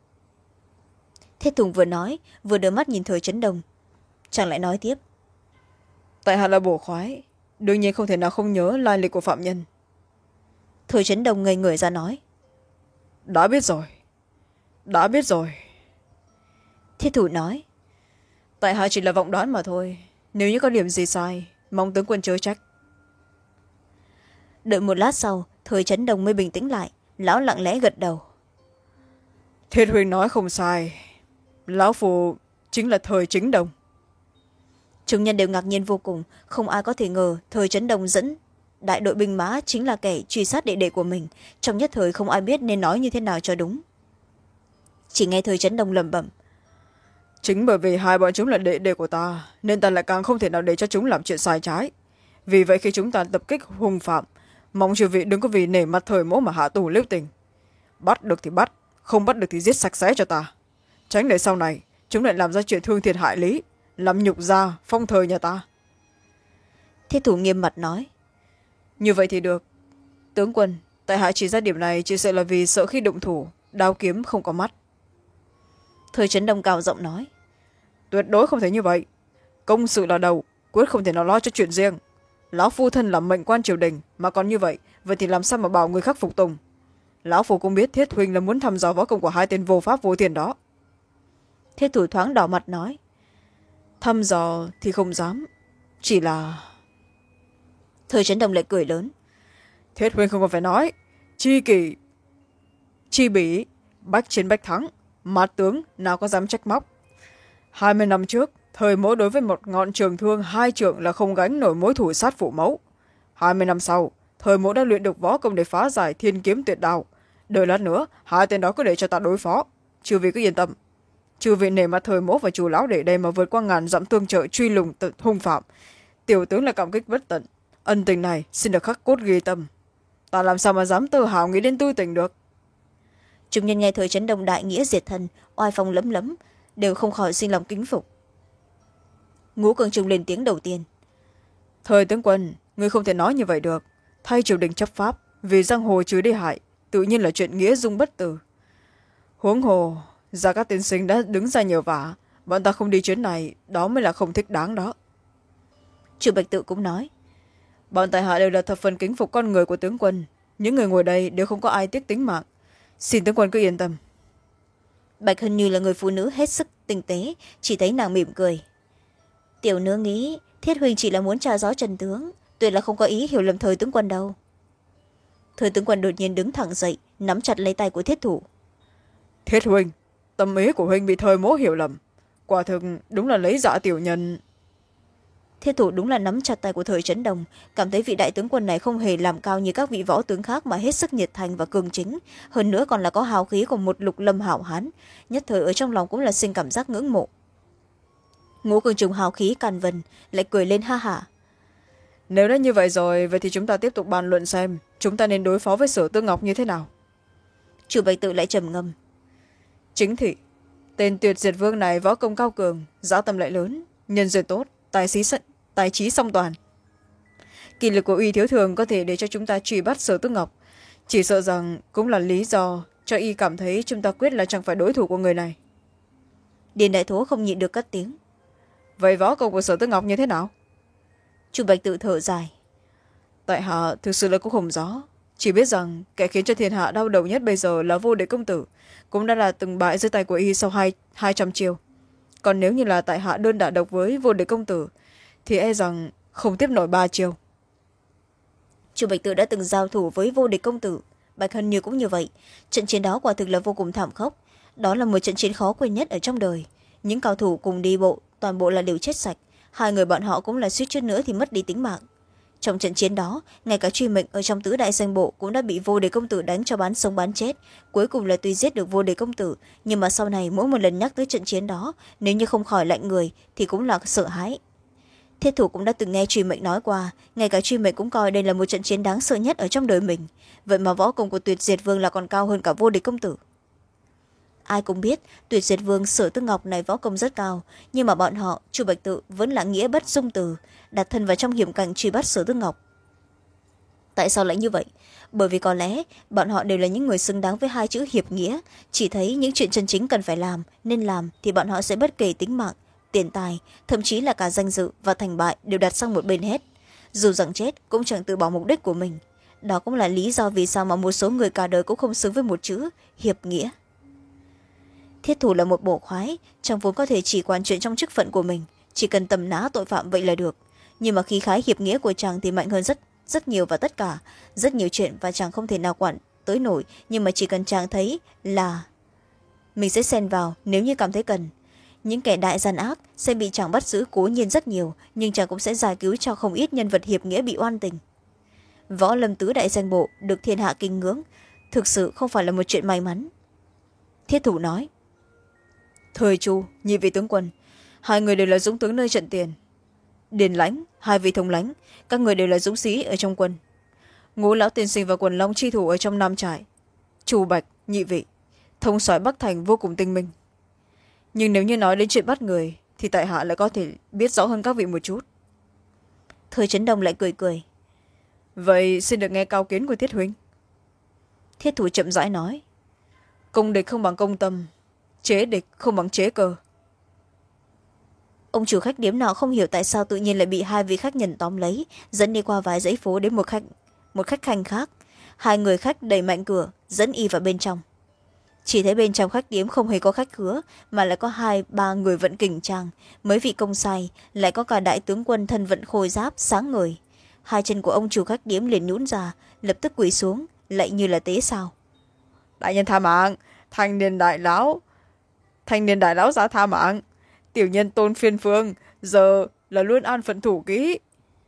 Thiết Tùng vừa nói vừa đưa mắt nhìn Thời Trấn Đông, chàng lại nói tiếp: tại hạ là bổ khoái, đương nhiên không thể nào không nhớ lai lịch của phạm nhân. Thời Trấn Đông ngây người ra nói: đã biết rồi, đã biết rồi. Thiết Thủ nói: tại hạ chỉ là vọng đoán mà thôi, nếu như có điểm gì sai mong tướng quân chớ trách. Đợi một lát sau, Thời Trấn Đông mới bình tĩnh lại, lão lặng lẽ gật đầu. Thiết huynh nói không sai, lão phù chính là Thời Chấn Đồng. Chúng nhân đều ngạc nhiên vô cùng, không ai có thể ngờ Thời Chấn Đồng dẫn đại đội binh mã chính là kẻ truy sát đệ đệ của mình. Trong nhất thời không ai biết nên nói như thế nào cho đúng. Chỉ nghe Thời Chấn Đồng lẩm bẩm: chính bởi vì hai bọn chúng là đệ đệ của ta nên ta lại càng không thể nào để cho chúng làm chuyện sai trái. Vì vậy khi chúng ta tập kích hung phạm, mong chư vị đừng có vì nể mặt Thời mỗ mà hạ tù lưu tình. Bắt được thì bắt, không bắt được thì giết sạch sẽ cho ta, tránh để sau này chúng lại làm ra chuyện thương thiệt hại lý, làm nhục gia phong Thời nhà ta. Thiết thủ nghiêm mặt nói: như vậy thì được. Tướng quân, tại hạ chỉ ra điểm này chỉ sợ là vì sợ khi động thủ đao kiếm không có mắt. Thời Chấn Đồng cao giọng nói: tuyệt đối không thể như vậy. Công sự là đầu, quyết không thể nào lo cho chuyện riêng. Lão phu thân là mệnh quan triều đình mà còn như vậy, vậy thì làm sao mà bảo người khác phục tùng. Lão phu cũng biết Thiết huynh là muốn thăm dò võ công của hai tên vô pháp vô tiền đó. Thiết thủ thoáng đỏ mặt nói: thăm dò thì không dám, chỉ là... Thời Chấn Đồng lại cười lớn: Thiết huynh không còn phải nói, chi kỷ chi bỉ bách chiến bách thắng, mát tướng nào có dám trách móc. hai mươi năm trước Thời mỗ đối với một ngọn trường thương hai trượng là không gánh nổi mối thủ sát phụ mẫu. hai mươi năm sau Thời mỗ đã luyện được võ công để phá giải thiên kiếm tuyệt đao. Đợi lát nữa hai tên đó cứ để cho ta đối phó, chư vị cứ yên tâm. Chư vị nể mặt Thời mỗ và chủ lão để đây mà vượt qua ngàn dặm tương trợ truy lùng hung phạm, tiểu tướng là cảm kích bất tận. Ân tình này xin được khắc cốt ghi tâm, ta làm sao mà dám tự hào nghĩ đến tư tình được. Chúng nhân nghe Thời Chấn Đồng đại nghĩa diệt thần, oai phong lấm lấm, đều không khỏi sinh lòng kính phục. Ngũ Cường Trung lên tiếng đầu tiên: Thời tướng quân, ngươi không thể nói như vậy được. Thay triều đình chấp pháp vì giang hồ trừ đi hại, tự nhiên là chuyện nghĩa dung bất tử. Huống hồ Gia Cát tiên sinh đã đứng ra nhờ vả, bọn ta không đi chuyến này, đó mới là không thích đáng đó. Chu Bạch Tự cũng nói: bọn tại hạ đều là thập phần kính phục con người của tướng quân, những người ngồi đây đều không có ai tiếc tính mạng, xin tướng quân cứ yên tâm. Bạch Hân Như là người phụ nữ hết sức tinh tế, chỉ thấy nàng mỉm cười: tiểu nữ nghĩ Thiết huynh chỉ là muốn tra rõ trần tướng, tuyệt là không có ý hiểu lầm Thời tướng quân đâu. Thời tướng quân đột nhiên đứng thẳng dậy, nắm chặt lấy tay của Thiết thủ: Thiết huynh, tâm ý của huynh bị Thời mỗ hiểu lầm, quả thực đúng là lấy dạ tiểu nhân. Thiết thủ đúng là nắm chặt tay của Thời Chấn Đồng, cảm thấy vị đại tướng quân này không hề làm cao như các vị võ tướng khác mà hết sức nhiệt thành và cường chính, hơn nữa còn là có hào khí của một lục lâm hảo hán, nhất thời ở trong lòng cũng là sinh cảm giác ngưỡng mộ. Ngũ Cường Trùng hào khí càn vần, lại cười lên ha hả: nếu đã như vậy rồi, vậy thì chúng ta tiếp tục bàn luận xem chúng ta nên đối phó với Sở Tư Ngọc như thế nào. Chủ Bạch Tự lại trầm ngâm: chính thị, tên tuyệt diệt vương này võ công cao cường, dã tâm lại lớn, nhân duyên tốt, tài trí tài trí song toàn. Kỳ lực của y thiếu thường có thể để cho chúng ta truy bắt Sở Tư Ngọc, chỉ sợ rằng cũng là lý do cho y cảm thấy chúng ta quyết là chẳng phải đối thủ của người này. Điền Đại Thố không nhịn được cất tiếng: vậy võ công của Sở Tư Ngọc như thế nào? Chu Bạch Tự thở dài: tại hạ thực sự là cũng không rõ, chỉ biết rằng kẻ khiến cho thiên hạ đau đầu nhất bây giờ là Vô Địch công tử, cũng đã là từng bại dưới tay của y sau hai hai trăm chiêu. Còn nếu như là tại hạ đơn đả độc với Vô Địch công tử thì e rằng không tiếp nổi ba chiêu. Chu Bạch Tự đã từng giao thủ với Vô Địch công tử, Bạch Hân Như cũng như vậy. Trận chiến đó quả thực là vô cùng thảm khốc, đó là một trận chiến khó quên nhất ở trong đời. Những cao thủ cùng đi bộ toàn bộ là đều chết sạch, hai người bọn họ cũng là suýt chút nữa thì mất đi tính mạng. Trong trận chiến đó, ngay cả truy mệnh ở trong tứ đại danh bộ cũng đã bị Vô Địch công tử đánh cho bán sống bán chết. Cuối cùng là tuy giết được Vô Địch công tử, nhưng mà sau này mỗi một lần nhắc tới trận chiến đó, nếu như không khỏi lạnh người thì cũng là sợ hãi. Thiết thủ cũng đã từng nghe truy mệnh nói qua, ngay cả truy mệnh cũng coi đây là một trận chiến đáng sợ nhất ở trong đời mình, vậy mà võ công của tuyệt diệt vương là còn cao hơn cả Vô Địch công tử. Ai cũng biết tuyệt diệt vương Sở Tư Ngọc này võ công rất cao, nhưng mà bọn họ Chu Bạch Tự vẫn là nghĩa bất dung từ, đặt thân vào trong hiểm cảnh truy bắt Sở Tư Ngọc. Tại sao lại như vậy? Bởi vì có lẽ bọn họ đều là những người xứng đáng với hai chữ hiệp nghĩa, chỉ thấy những chuyện chân chính cần phải làm nên làm thì bọn họ sẽ bất kể tính mạng, tiền tài, thậm chí là cả danh dự và thành bại đều đặt sang một bên hết, dù rằng chết cũng chẳng từ bỏ mục đích của mình. Đó cũng là lý do vì sao mà một số người cả đời cũng không xứng với một chữ hiệp nghĩa. Thiết thủ là một bổ khoái, chàng vốn có thể chỉ quản chuyện trong chức phận của mình, chỉ cần tầm ná tội phạm vậy là được, nhưng mà khí khái hiệp nghĩa của chàng thì mạnh hơn rất rất nhiều và tất cả rất nhiều chuyện, và chàng không thể nào quản tới nổi, nhưng mà chỉ cần chàng thấy là mình sẽ xen vào nếu như cảm thấy cần. Những kẻ đại gian ác sẽ bị chàng bắt giữ cố nhiên rất nhiều, nhưng chàng cũng sẽ giải cứu cho không ít nhân vật hiệp nghĩa bị oan tình. Võ lâm tứ đại danh bộ được thiên hạ kính ngưỡng, thực sự không phải là một chuyện may mắn. Thiết thủ nói: Thời Chu, nhị vị tướng quân, hai người đều là dũng tướng nơi trận tiền. Điền Lãnh, hai vị thống lãnh, các người đều là dũng sĩ ở trong quân. Ngũ lão tiên sinh và quần long chi thủ ở trong nam trại. Chu Bạch, nhị vị, thống soái Bắc Thành vô cùng tinh minh. Nhưng nếu như nói đến chuyện bắt người thì tại hạ lại có thể biết rõ hơn các vị một chút. Thời Trấn Đông lại cười cười: Vậy xin được nghe cao kiến của Thiết huynh. Thiết thủ chậm rãi nói: Công địch không bằng công tâm, chế địch không bằng chế cơ. Ông chủ khách điếm nọ không hiểu tại sao tự nhiên lại bị hai vị khách nhân tóm lấy, dẫn đi qua vài dãy phố đến một khách một khách khanh khác. Hai người khách đẩy mạnh cửa, dẫn y vào bên trong. Chỉ thấy bên trong khách điếm không hề có khách khứa, mà lại có hai ba người vận kình trang, mấy vị công sai, lại có cả đại tướng quân thân vận khôi giáp sáng ngời. Hai chân của ông chủ khách điếm liền nhũn ra, lập tức quỳ xuống, lạy như là tế sao. Đại nhân tha mạng, thanh niên đại lão thanh niên đại lão giá tha mạng, tiểu nhân Tôn Phiên Phương giờ là luôn an phận thủ kỹ.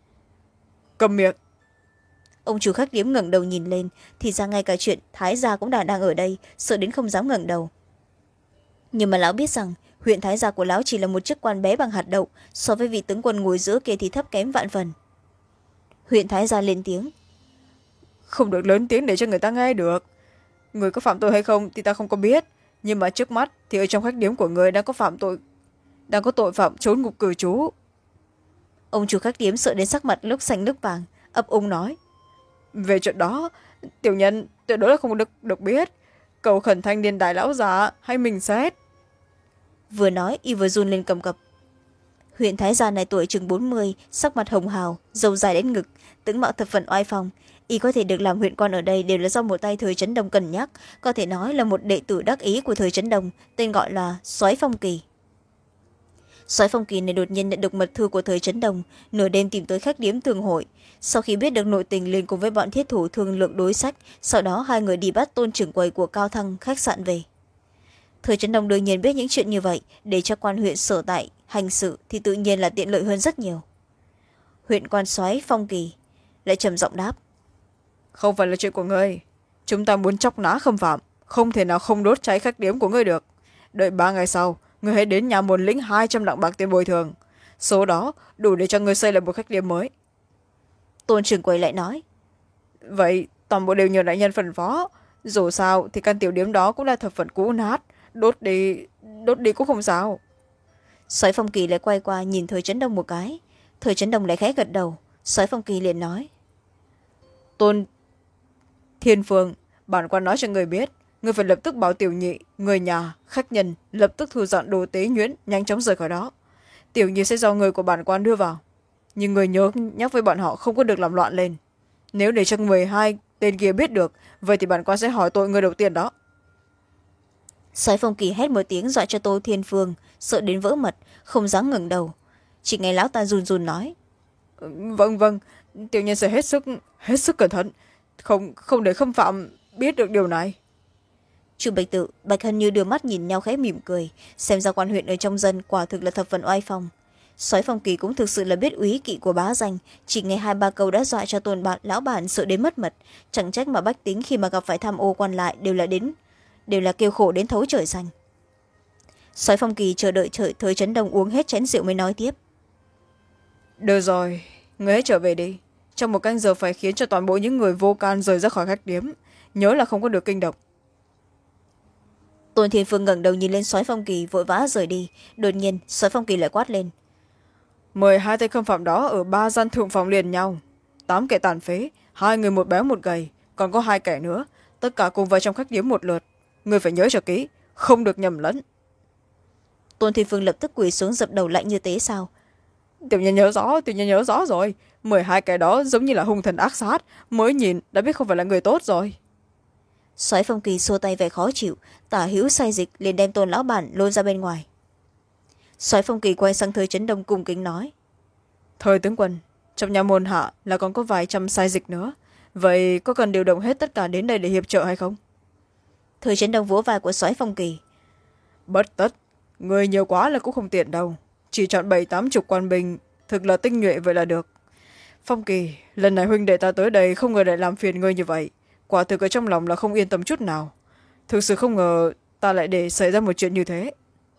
Cầm miệng. Ông chủ khách điếm ngẩng đầu nhìn lên, thì ra ngay cả chuyện thái gia cũng đã đang ở đây, sợ đến không dám ngẩng đầu. Nhưng mà lão biết rằng huyện thái gia của lão chỉ là một chức quan bé bằng hạt đậu, so với vị tướng quân ngồi giữa kia thì thấp kém vạn phần. Huyện thái gia lên tiếng: Không được lớn tiếng để cho người ta nghe được. Người có phạm tội hay không thì ta không có biết, nhưng mà trước mắt thì ở trong khách điếm của người đang có phạm tội đang có tội phạm trốn ngục cư trú. Ông chủ khách điếm sợ đến sắc mặt lúc xanh lúc vàng, ấp úng nói: Về chuyện đó tiểu nhân tuyệt đối là không được, được biết, cầu khẩn thanh niên đại lão già hay mình xét. Vừa nói y vừa run lên cầm cập. Huyện thái gia này tuổi chừng bốn mươi, sắc mặt hồng hào, râu dài đến ngực, tướng mạo thập phần oai phong. Y có thể được làm huyện quan ở đây đều là do một tay Thời Trấn Đông cân nhắc, có thể nói là một đệ tử đắc ý của Thời Trấn Đông, tên gọi là Soái Phong Kỳ. Soái Phong Kỳ này đột nhiên nhận được mật thư của Thời Trấn Đông, nửa đêm tìm tới khách điếm tường hội. Sau khi biết được nội tình liền cùng với bọn thiết thủ thương lượng đối sách, sau đó hai người đi bắt Tôn trưởng quầy của Cao Thăng khách sạn về. Thời Trấn Đông đương nhiên biết những chuyện như vậy, để cho quan huyện sở tại hành sự thì tự nhiên là tiện lợi hơn rất nhiều. Huyện quan soái Phong Kỳ lại trầm giọng đáp: Không phải là chuyện của ngươi, chúng ta muốn chọc nã khâm phạm, không thể nào không đốt cháy khách điếm của ngươi được. Đợi ba ngày sau, ngươi hãy đến nhà môn lĩnh hai trăm lạng bạc tiền bồi thường, số đó đủ để cho ngươi xây lại một khách điếm mới. Tôn trưởng quầy lại nói: Vậy toàn bộ đều nhờ đại nhân phân phó, dù sao thì căn tiểu điếm đó cũng là thập phần cũ nát, đốt đi đốt đi cũng không sao. Soái Phong Kỳ lại quay qua nhìn Thời Trấn Đông một cái. Thời Trấn Đông lại khẽ gật đầu. Soái Phong Kỳ liền nói: Tôn Thiên Phương, bản quan nói cho người biết, người phải lập tức bảo tiểu nhị, người nhà, khách nhân lập tức thu dọn đồ tế nhuyễn, nhanh chóng rời khỏi đó. Tiểu nhị sẽ do người của bản quan đưa vào, nhưng người nhớ nhắc với bọn họ không có được làm loạn lên. Nếu để cho mười hai tên kia biết được, vậy thì bản quan sẽ hỏi tội người đầu tiên đó. Soái Phong Kỳ hét một tiếng dọa cho Tô Thiên Phương sợ đến vỡ mật, không dám ngẩng đầu. Chỉ nghe lão ta run run nói: Vâng vâng, tiểu nhân sẽ hết sức hết sức cẩn thận, không không để khâm phạm biết được điều này. Chu Bạch Tự, Bạch Hân Như đưa mắt nhìn nhau khẽ mỉm cười, xem ra quan huyện ở trong dân quả thực là thập phần oai phong. Soái Phong Kỳ cũng thực sự là biết úy kỵ của bá danh, chỉ nghe hai ba câu đã dọa cho Tôn bạn lão bản sợ đến mất mật. Chẳng trách mà bách tính khi mà gặp phải tham ô quan lại đều là đến đều là kêu khổ đến thấu trời xanh. Soái Phong Kỳ chờ đợi trời Thời Trấn Đông uống hết chén rượu mới nói tiếp: Được rồi, người hãy trở về đi, trong một canh giờ phải khiến cho toàn bộ những người vô can rời ra khỏi khách điếm, nhớ là không có được kinh động. Tôn Thiên Phương ngẩng đầu nhìn lên Soái Phong Kỳ vội vã rời đi. Đột nhiên Soái Phong Kỳ lại quát lên: Mười hai tên khâm phạm đó ở ba gian thượng phòng liền nhau, tám kẻ tàn phế, hai người một béo một gầy, còn có hai kẻ nữa, tất cả cùng vào trong khách điếm một lượt. Người phải nhớ cho kỹ, không được nhầm lẫn. Tôn Thiên Phương lập tức quỳ xuống dập đầu lạnh như tế sao. Tiểu nhân nhớ rõ tiểu nhân nhớ rõ rồi, mười hai kẻ đó giống như là hung thần ác sát, mới nhìn đã biết không phải là người tốt rồi. Soái Phong Kỳ xua tay vẻ khó chịu, tả hữu say dịch liền đem Tôn lão bản lôi ra bên ngoài. Soái Phong Kỳ quay sang Thời Trấn Đông cung kính nói: Thời tướng quân, trong nhà môn hạ là còn có vài trăm sai dịch nữa, vậy có cần điều động hết tất cả đến đây để hiệp trợ hay không? Thời chấn đông vỗ vai của soái Phong Kỳ. Bất tất, người nhiều quá là cũng không tiện đâu, chỉ chọn bảy tám chục quan binh thực là tinh nhuệ vậy là được. Phong Kỳ, lần này huynh đệ ta tới đây không ngờ lại làm phiền ngươi như vậy, quả thực ở trong lòng là không yên tâm chút nào. Thực sự không ngờ ta lại để xảy ra một chuyện như thế.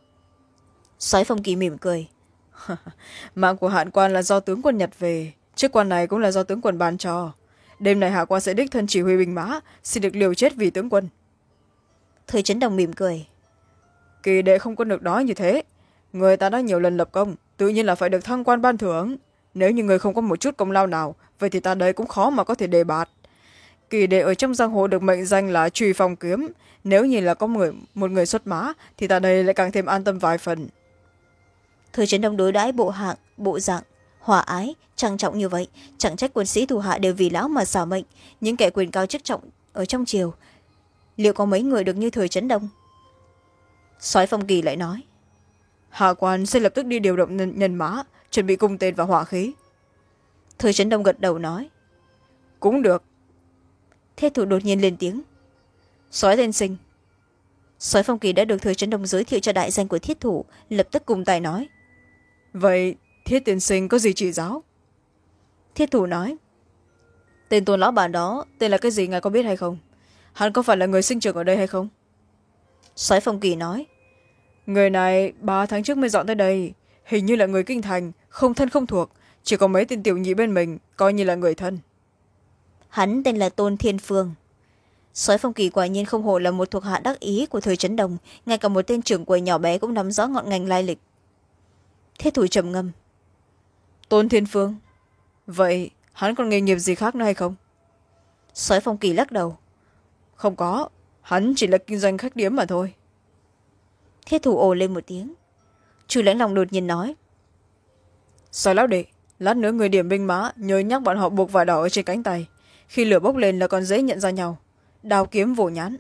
Soái Phong Kỳ mỉm cười. Mạng của Hạn Quan là do tướng quân nhặt về, chiếc quan này cũng là do tướng quân ban cho. Đêm này Hạ Quan sẽ đích thân chỉ huy binh mã, xin được liều chết vì tướng quân. Thời chấn đồng mỉm cười. Kỳ đệ không có được nói như thế, người ta đã nhiều lần lập công, tự nhiên là phải được thăng quan ban thưởng. Nếu như người không có một chút công lao nào, vậy thì ta đây cũng khó mà có thể đề bạt. Kỳ đệ ở trong giang hồ được mệnh danh là truy phong kiếm, nếu như là có người, một người xuất mã thì ta đây lại càng thêm an tâm vài phần. Thời chấn đông đối đãi bộ hạng bộ dạng hòa ái trang trọng như vậy, chẳng trách quân sĩ thủ hạ đều vì lão mà xả mệnh. Những kẻ quyền cao chức trọng ở trong triều, liệu có mấy người được như thời chấn đông? Soái Phong Kỳ lại nói. Hạ Quan sẽ lập tức đi điều động nhân, nhân mã, chuẩn bị cung tên và hỏa khí. Thời chấn đông gật đầu nói. Cũng được. Thiết thủ đột nhiên lên tiếng. Soái tiên sinh. Soái Phong Kỳ đã được thời chấn đông giới thiệu cho đại danh của thiết thủ, lập tức cùng tài nói. Vậy thiết tiên sinh có gì chỉ giáo? Thiết thủ nói. Tên Tôn lão bản đó tên là cái gì ngài có biết hay không? Hắn có phải là người sinh trưởng ở đây hay không? Soái Phong Kỳ nói. Người này ba tháng trước mới dọn tới đây, hình như là người kinh thành, không thân không thuộc, chỉ có mấy tên tiểu nhị bên mình coi như là người thân. Hắn tên là Tôn Thiên Phương. Soái Phong Kỳ quả nhiên không hổ là một thuộc hạ đắc ý của thời chấn đồng, ngay cả một tên trưởng quầy nhỏ bé cũng nắm rõ ngọn ngành lai lịch. Thiết thủ trầm ngâm. Tôn Thiên Phương, vậy hắn còn nghề nghiệp gì khác nữa hay không? Soái Phong Kỳ lắc đầu. Không có, hắn chỉ là kinh doanh khách điếm mà thôi. Thiết thủ ồ lên một tiếng. Chu Lãnh Long đột nhiên nói. Soái lão đệ, lát nữa người điểm binh mã nhớ nhắc bọn họ buộc vải đỏ ở trên cánh tay, khi lửa bốc lên là còn dễ nhận ra nhau, đao kiếm vồ nhán.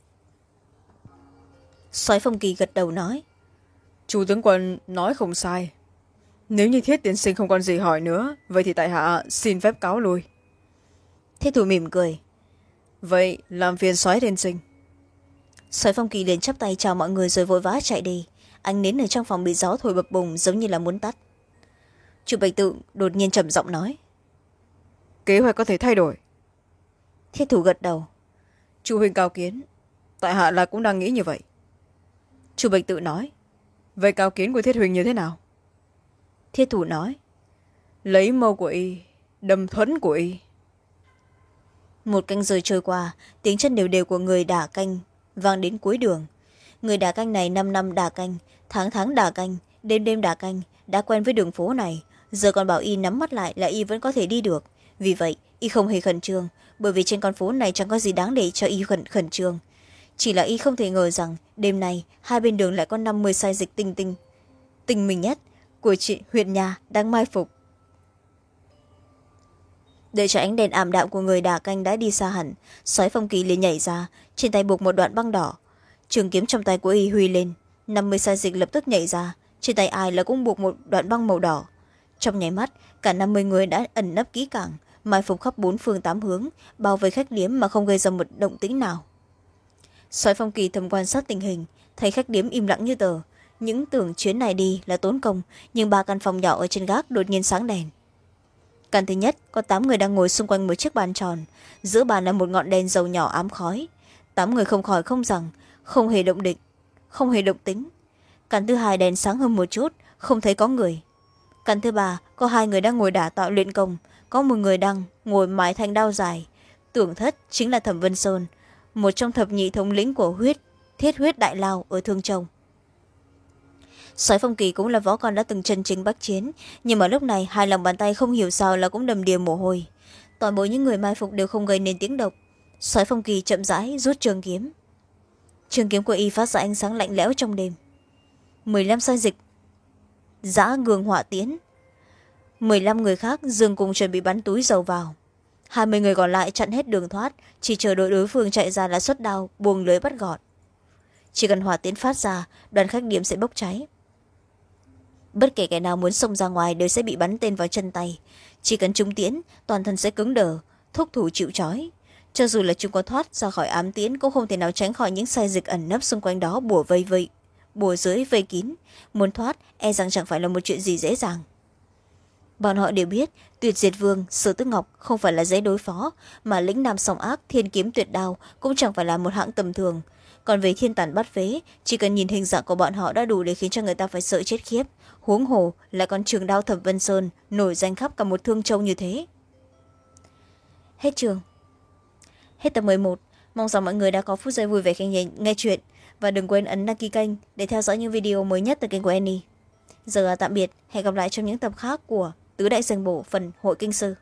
Soái Phong Kỳ gật đầu nói. Chu tướng quân nói không sai, nếu như Thiết tiên sinh không còn gì hỏi nữa, vậy thì tại hạ xin phép cáo lui. Thiết thủ mỉm cười. Vậy làm phiền soái tiên sinh. Soái Phong Kỳ liền chắp tay chào mọi người rồi vội vã chạy đi. Ánh nến ở trong phòng bị gió thổi bập bùng giống như là muốn tắt. Chu Bạch Tự đột nhiên trầm giọng nói. Kế hoạch có thể thay đổi. Thiết thủ gật đầu. Chu huynh cao kiến, tại hạ là cũng đang nghĩ như vậy. Chu Bạch Tự nói. Vậy cao kiến của Thiết huynh như thế nào? Thiết thủ nói. Lấy mâu của y, đâm thuẫn của y. Một canh giờ trôi qua, tiếng chân đều đều của người đả canh vang đến cuối đường. Người đả canh này năm năm đả canh, tháng tháng đả canh, đêm đêm đả canh, đã quen với đường phố này, giờ còn bảo y nhắm mắt lại là y vẫn có thể đi được. Vì vậy y không hề khẩn trương, bởi vì trên con phố này chẳng có gì đáng để cho y khẩn, khẩn trương. Chỉ là y không thể ngờ rằng đêm nay hai bên đường lại có năm mươi sai dịch tinh tinh tinh mình nhất của chị huyện nhà đang mai phục. Đợi cho ánh đèn ảm đạm của người đả canh đã đi xa hẳn, Soái Phong Kỳ liền nhảy ra, trên tay buộc một đoạn băng đỏ. Trường kiếm trong tay của y huy lên, năm mươi sai dịch lập tức nhảy ra, trên tay ai là cũng buộc một đoạn băng màu đỏ. Trong nháy mắt, cả năm mươi người đã ẩn nấp kỹ càng, mai phục khắp bốn phương tám hướng, bao vây khách điếm mà không gây ra một động tĩnh nào. Soái Phong Kỳ thầm quan sát tình hình, thấy khách điếm im lặng như tờ. Những tưởng chuyến này đi là tốn công, nhưng ba căn phòng nhỏ ở trên gác đột nhiên sáng đèn. Căn thứ nhất có tám người đang ngồi xung quanh một chiếc bàn tròn, giữa bàn là một ngọn đèn dầu nhỏ ám khói. Tám người không khỏi không rằng, không hề động địch, không hề động tính. Căn thứ hai đèn sáng hơn một chút, không thấy có người. Căn thứ ba có hai người đang ngồi đả tọa luyện công, có một người đang ngồi mái thanh đao dài. Tưởng thất chính là Thẩm Vân Sơn, một trong thập nhị thống lĩnh của huyết thiết huyết đại lao ở Thương Châu. Soái Phong Kỳ cũng là võ con đã từng chân chính bắc chiến, nhưng mà lúc này hai lòng bàn tay không hiểu sao là cũng đầm đìa mồ hôi. Toàn bộ những người mai phục đều không gây nên tiếng động. Soái Phong Kỳ chậm rãi rút trường kiếm. Trường kiếm của y phát ra ánh sáng lạnh lẽo trong đêm. mười lăm sai dịch giã gương hỏa tiến. mười lăm người khác dường cùng chuẩn bị bắn túi dầu vào. hai mươi người còn lại chặn hết đường thoát, chỉ chờ đợi đối phương chạy ra là xuất đao buông lưới bắt gọt. Chỉ cần hỏa tiến phát ra, đoàn khách điểm sẽ bốc cháy. Bất kể kẻ nào muốn xông ra ngoài đều sẽ bị bắn tên vào chân tay. Chỉ cần trúng tiễn, toàn thân sẽ cứng đờ, thúc thủ chịu trói. Cho dù là chúng có thoát ra khỏi ám tiễn cũng không thể nào tránh khỏi những sai dịch ẩn nấp xung quanh đó bùa vây vây bùa dưới vây kín. Muốn thoát e rằng chẳng phải là một chuyện gì dễ dàng. Bọn họ đều biết Tuyệt Diệt Vương Sở Tức Ngọc không phải là dễ đối phó, mà lĩnh nam song ác Thiên Kiếm Tuyệt Đao cũng chẳng phải là một hạng tầm thường. Còn về Thiên Tản Bát Phế, chỉ cần nhìn hình dạng của bọn họ đã đủ để khiến cho người ta phải sợ chết khiếp, huống hồ lại còn trường đao Thẩm Vân Sơn nổi danh khắp cả một Thương Châu như thế. Hết trường. Hết tập mười một. Mong rằng mọi người đã có phút giây vui vẻ khi nghe, nghe chuyện, và đừng quên ấn đăng ký kênh để theo dõi những video mới nhất từ kênh của Annie. Giờ tạm biệt, hẹn gặp lại trong những tập khác của Tứ Đại Sành Bổ phần Hội Kinh Sư.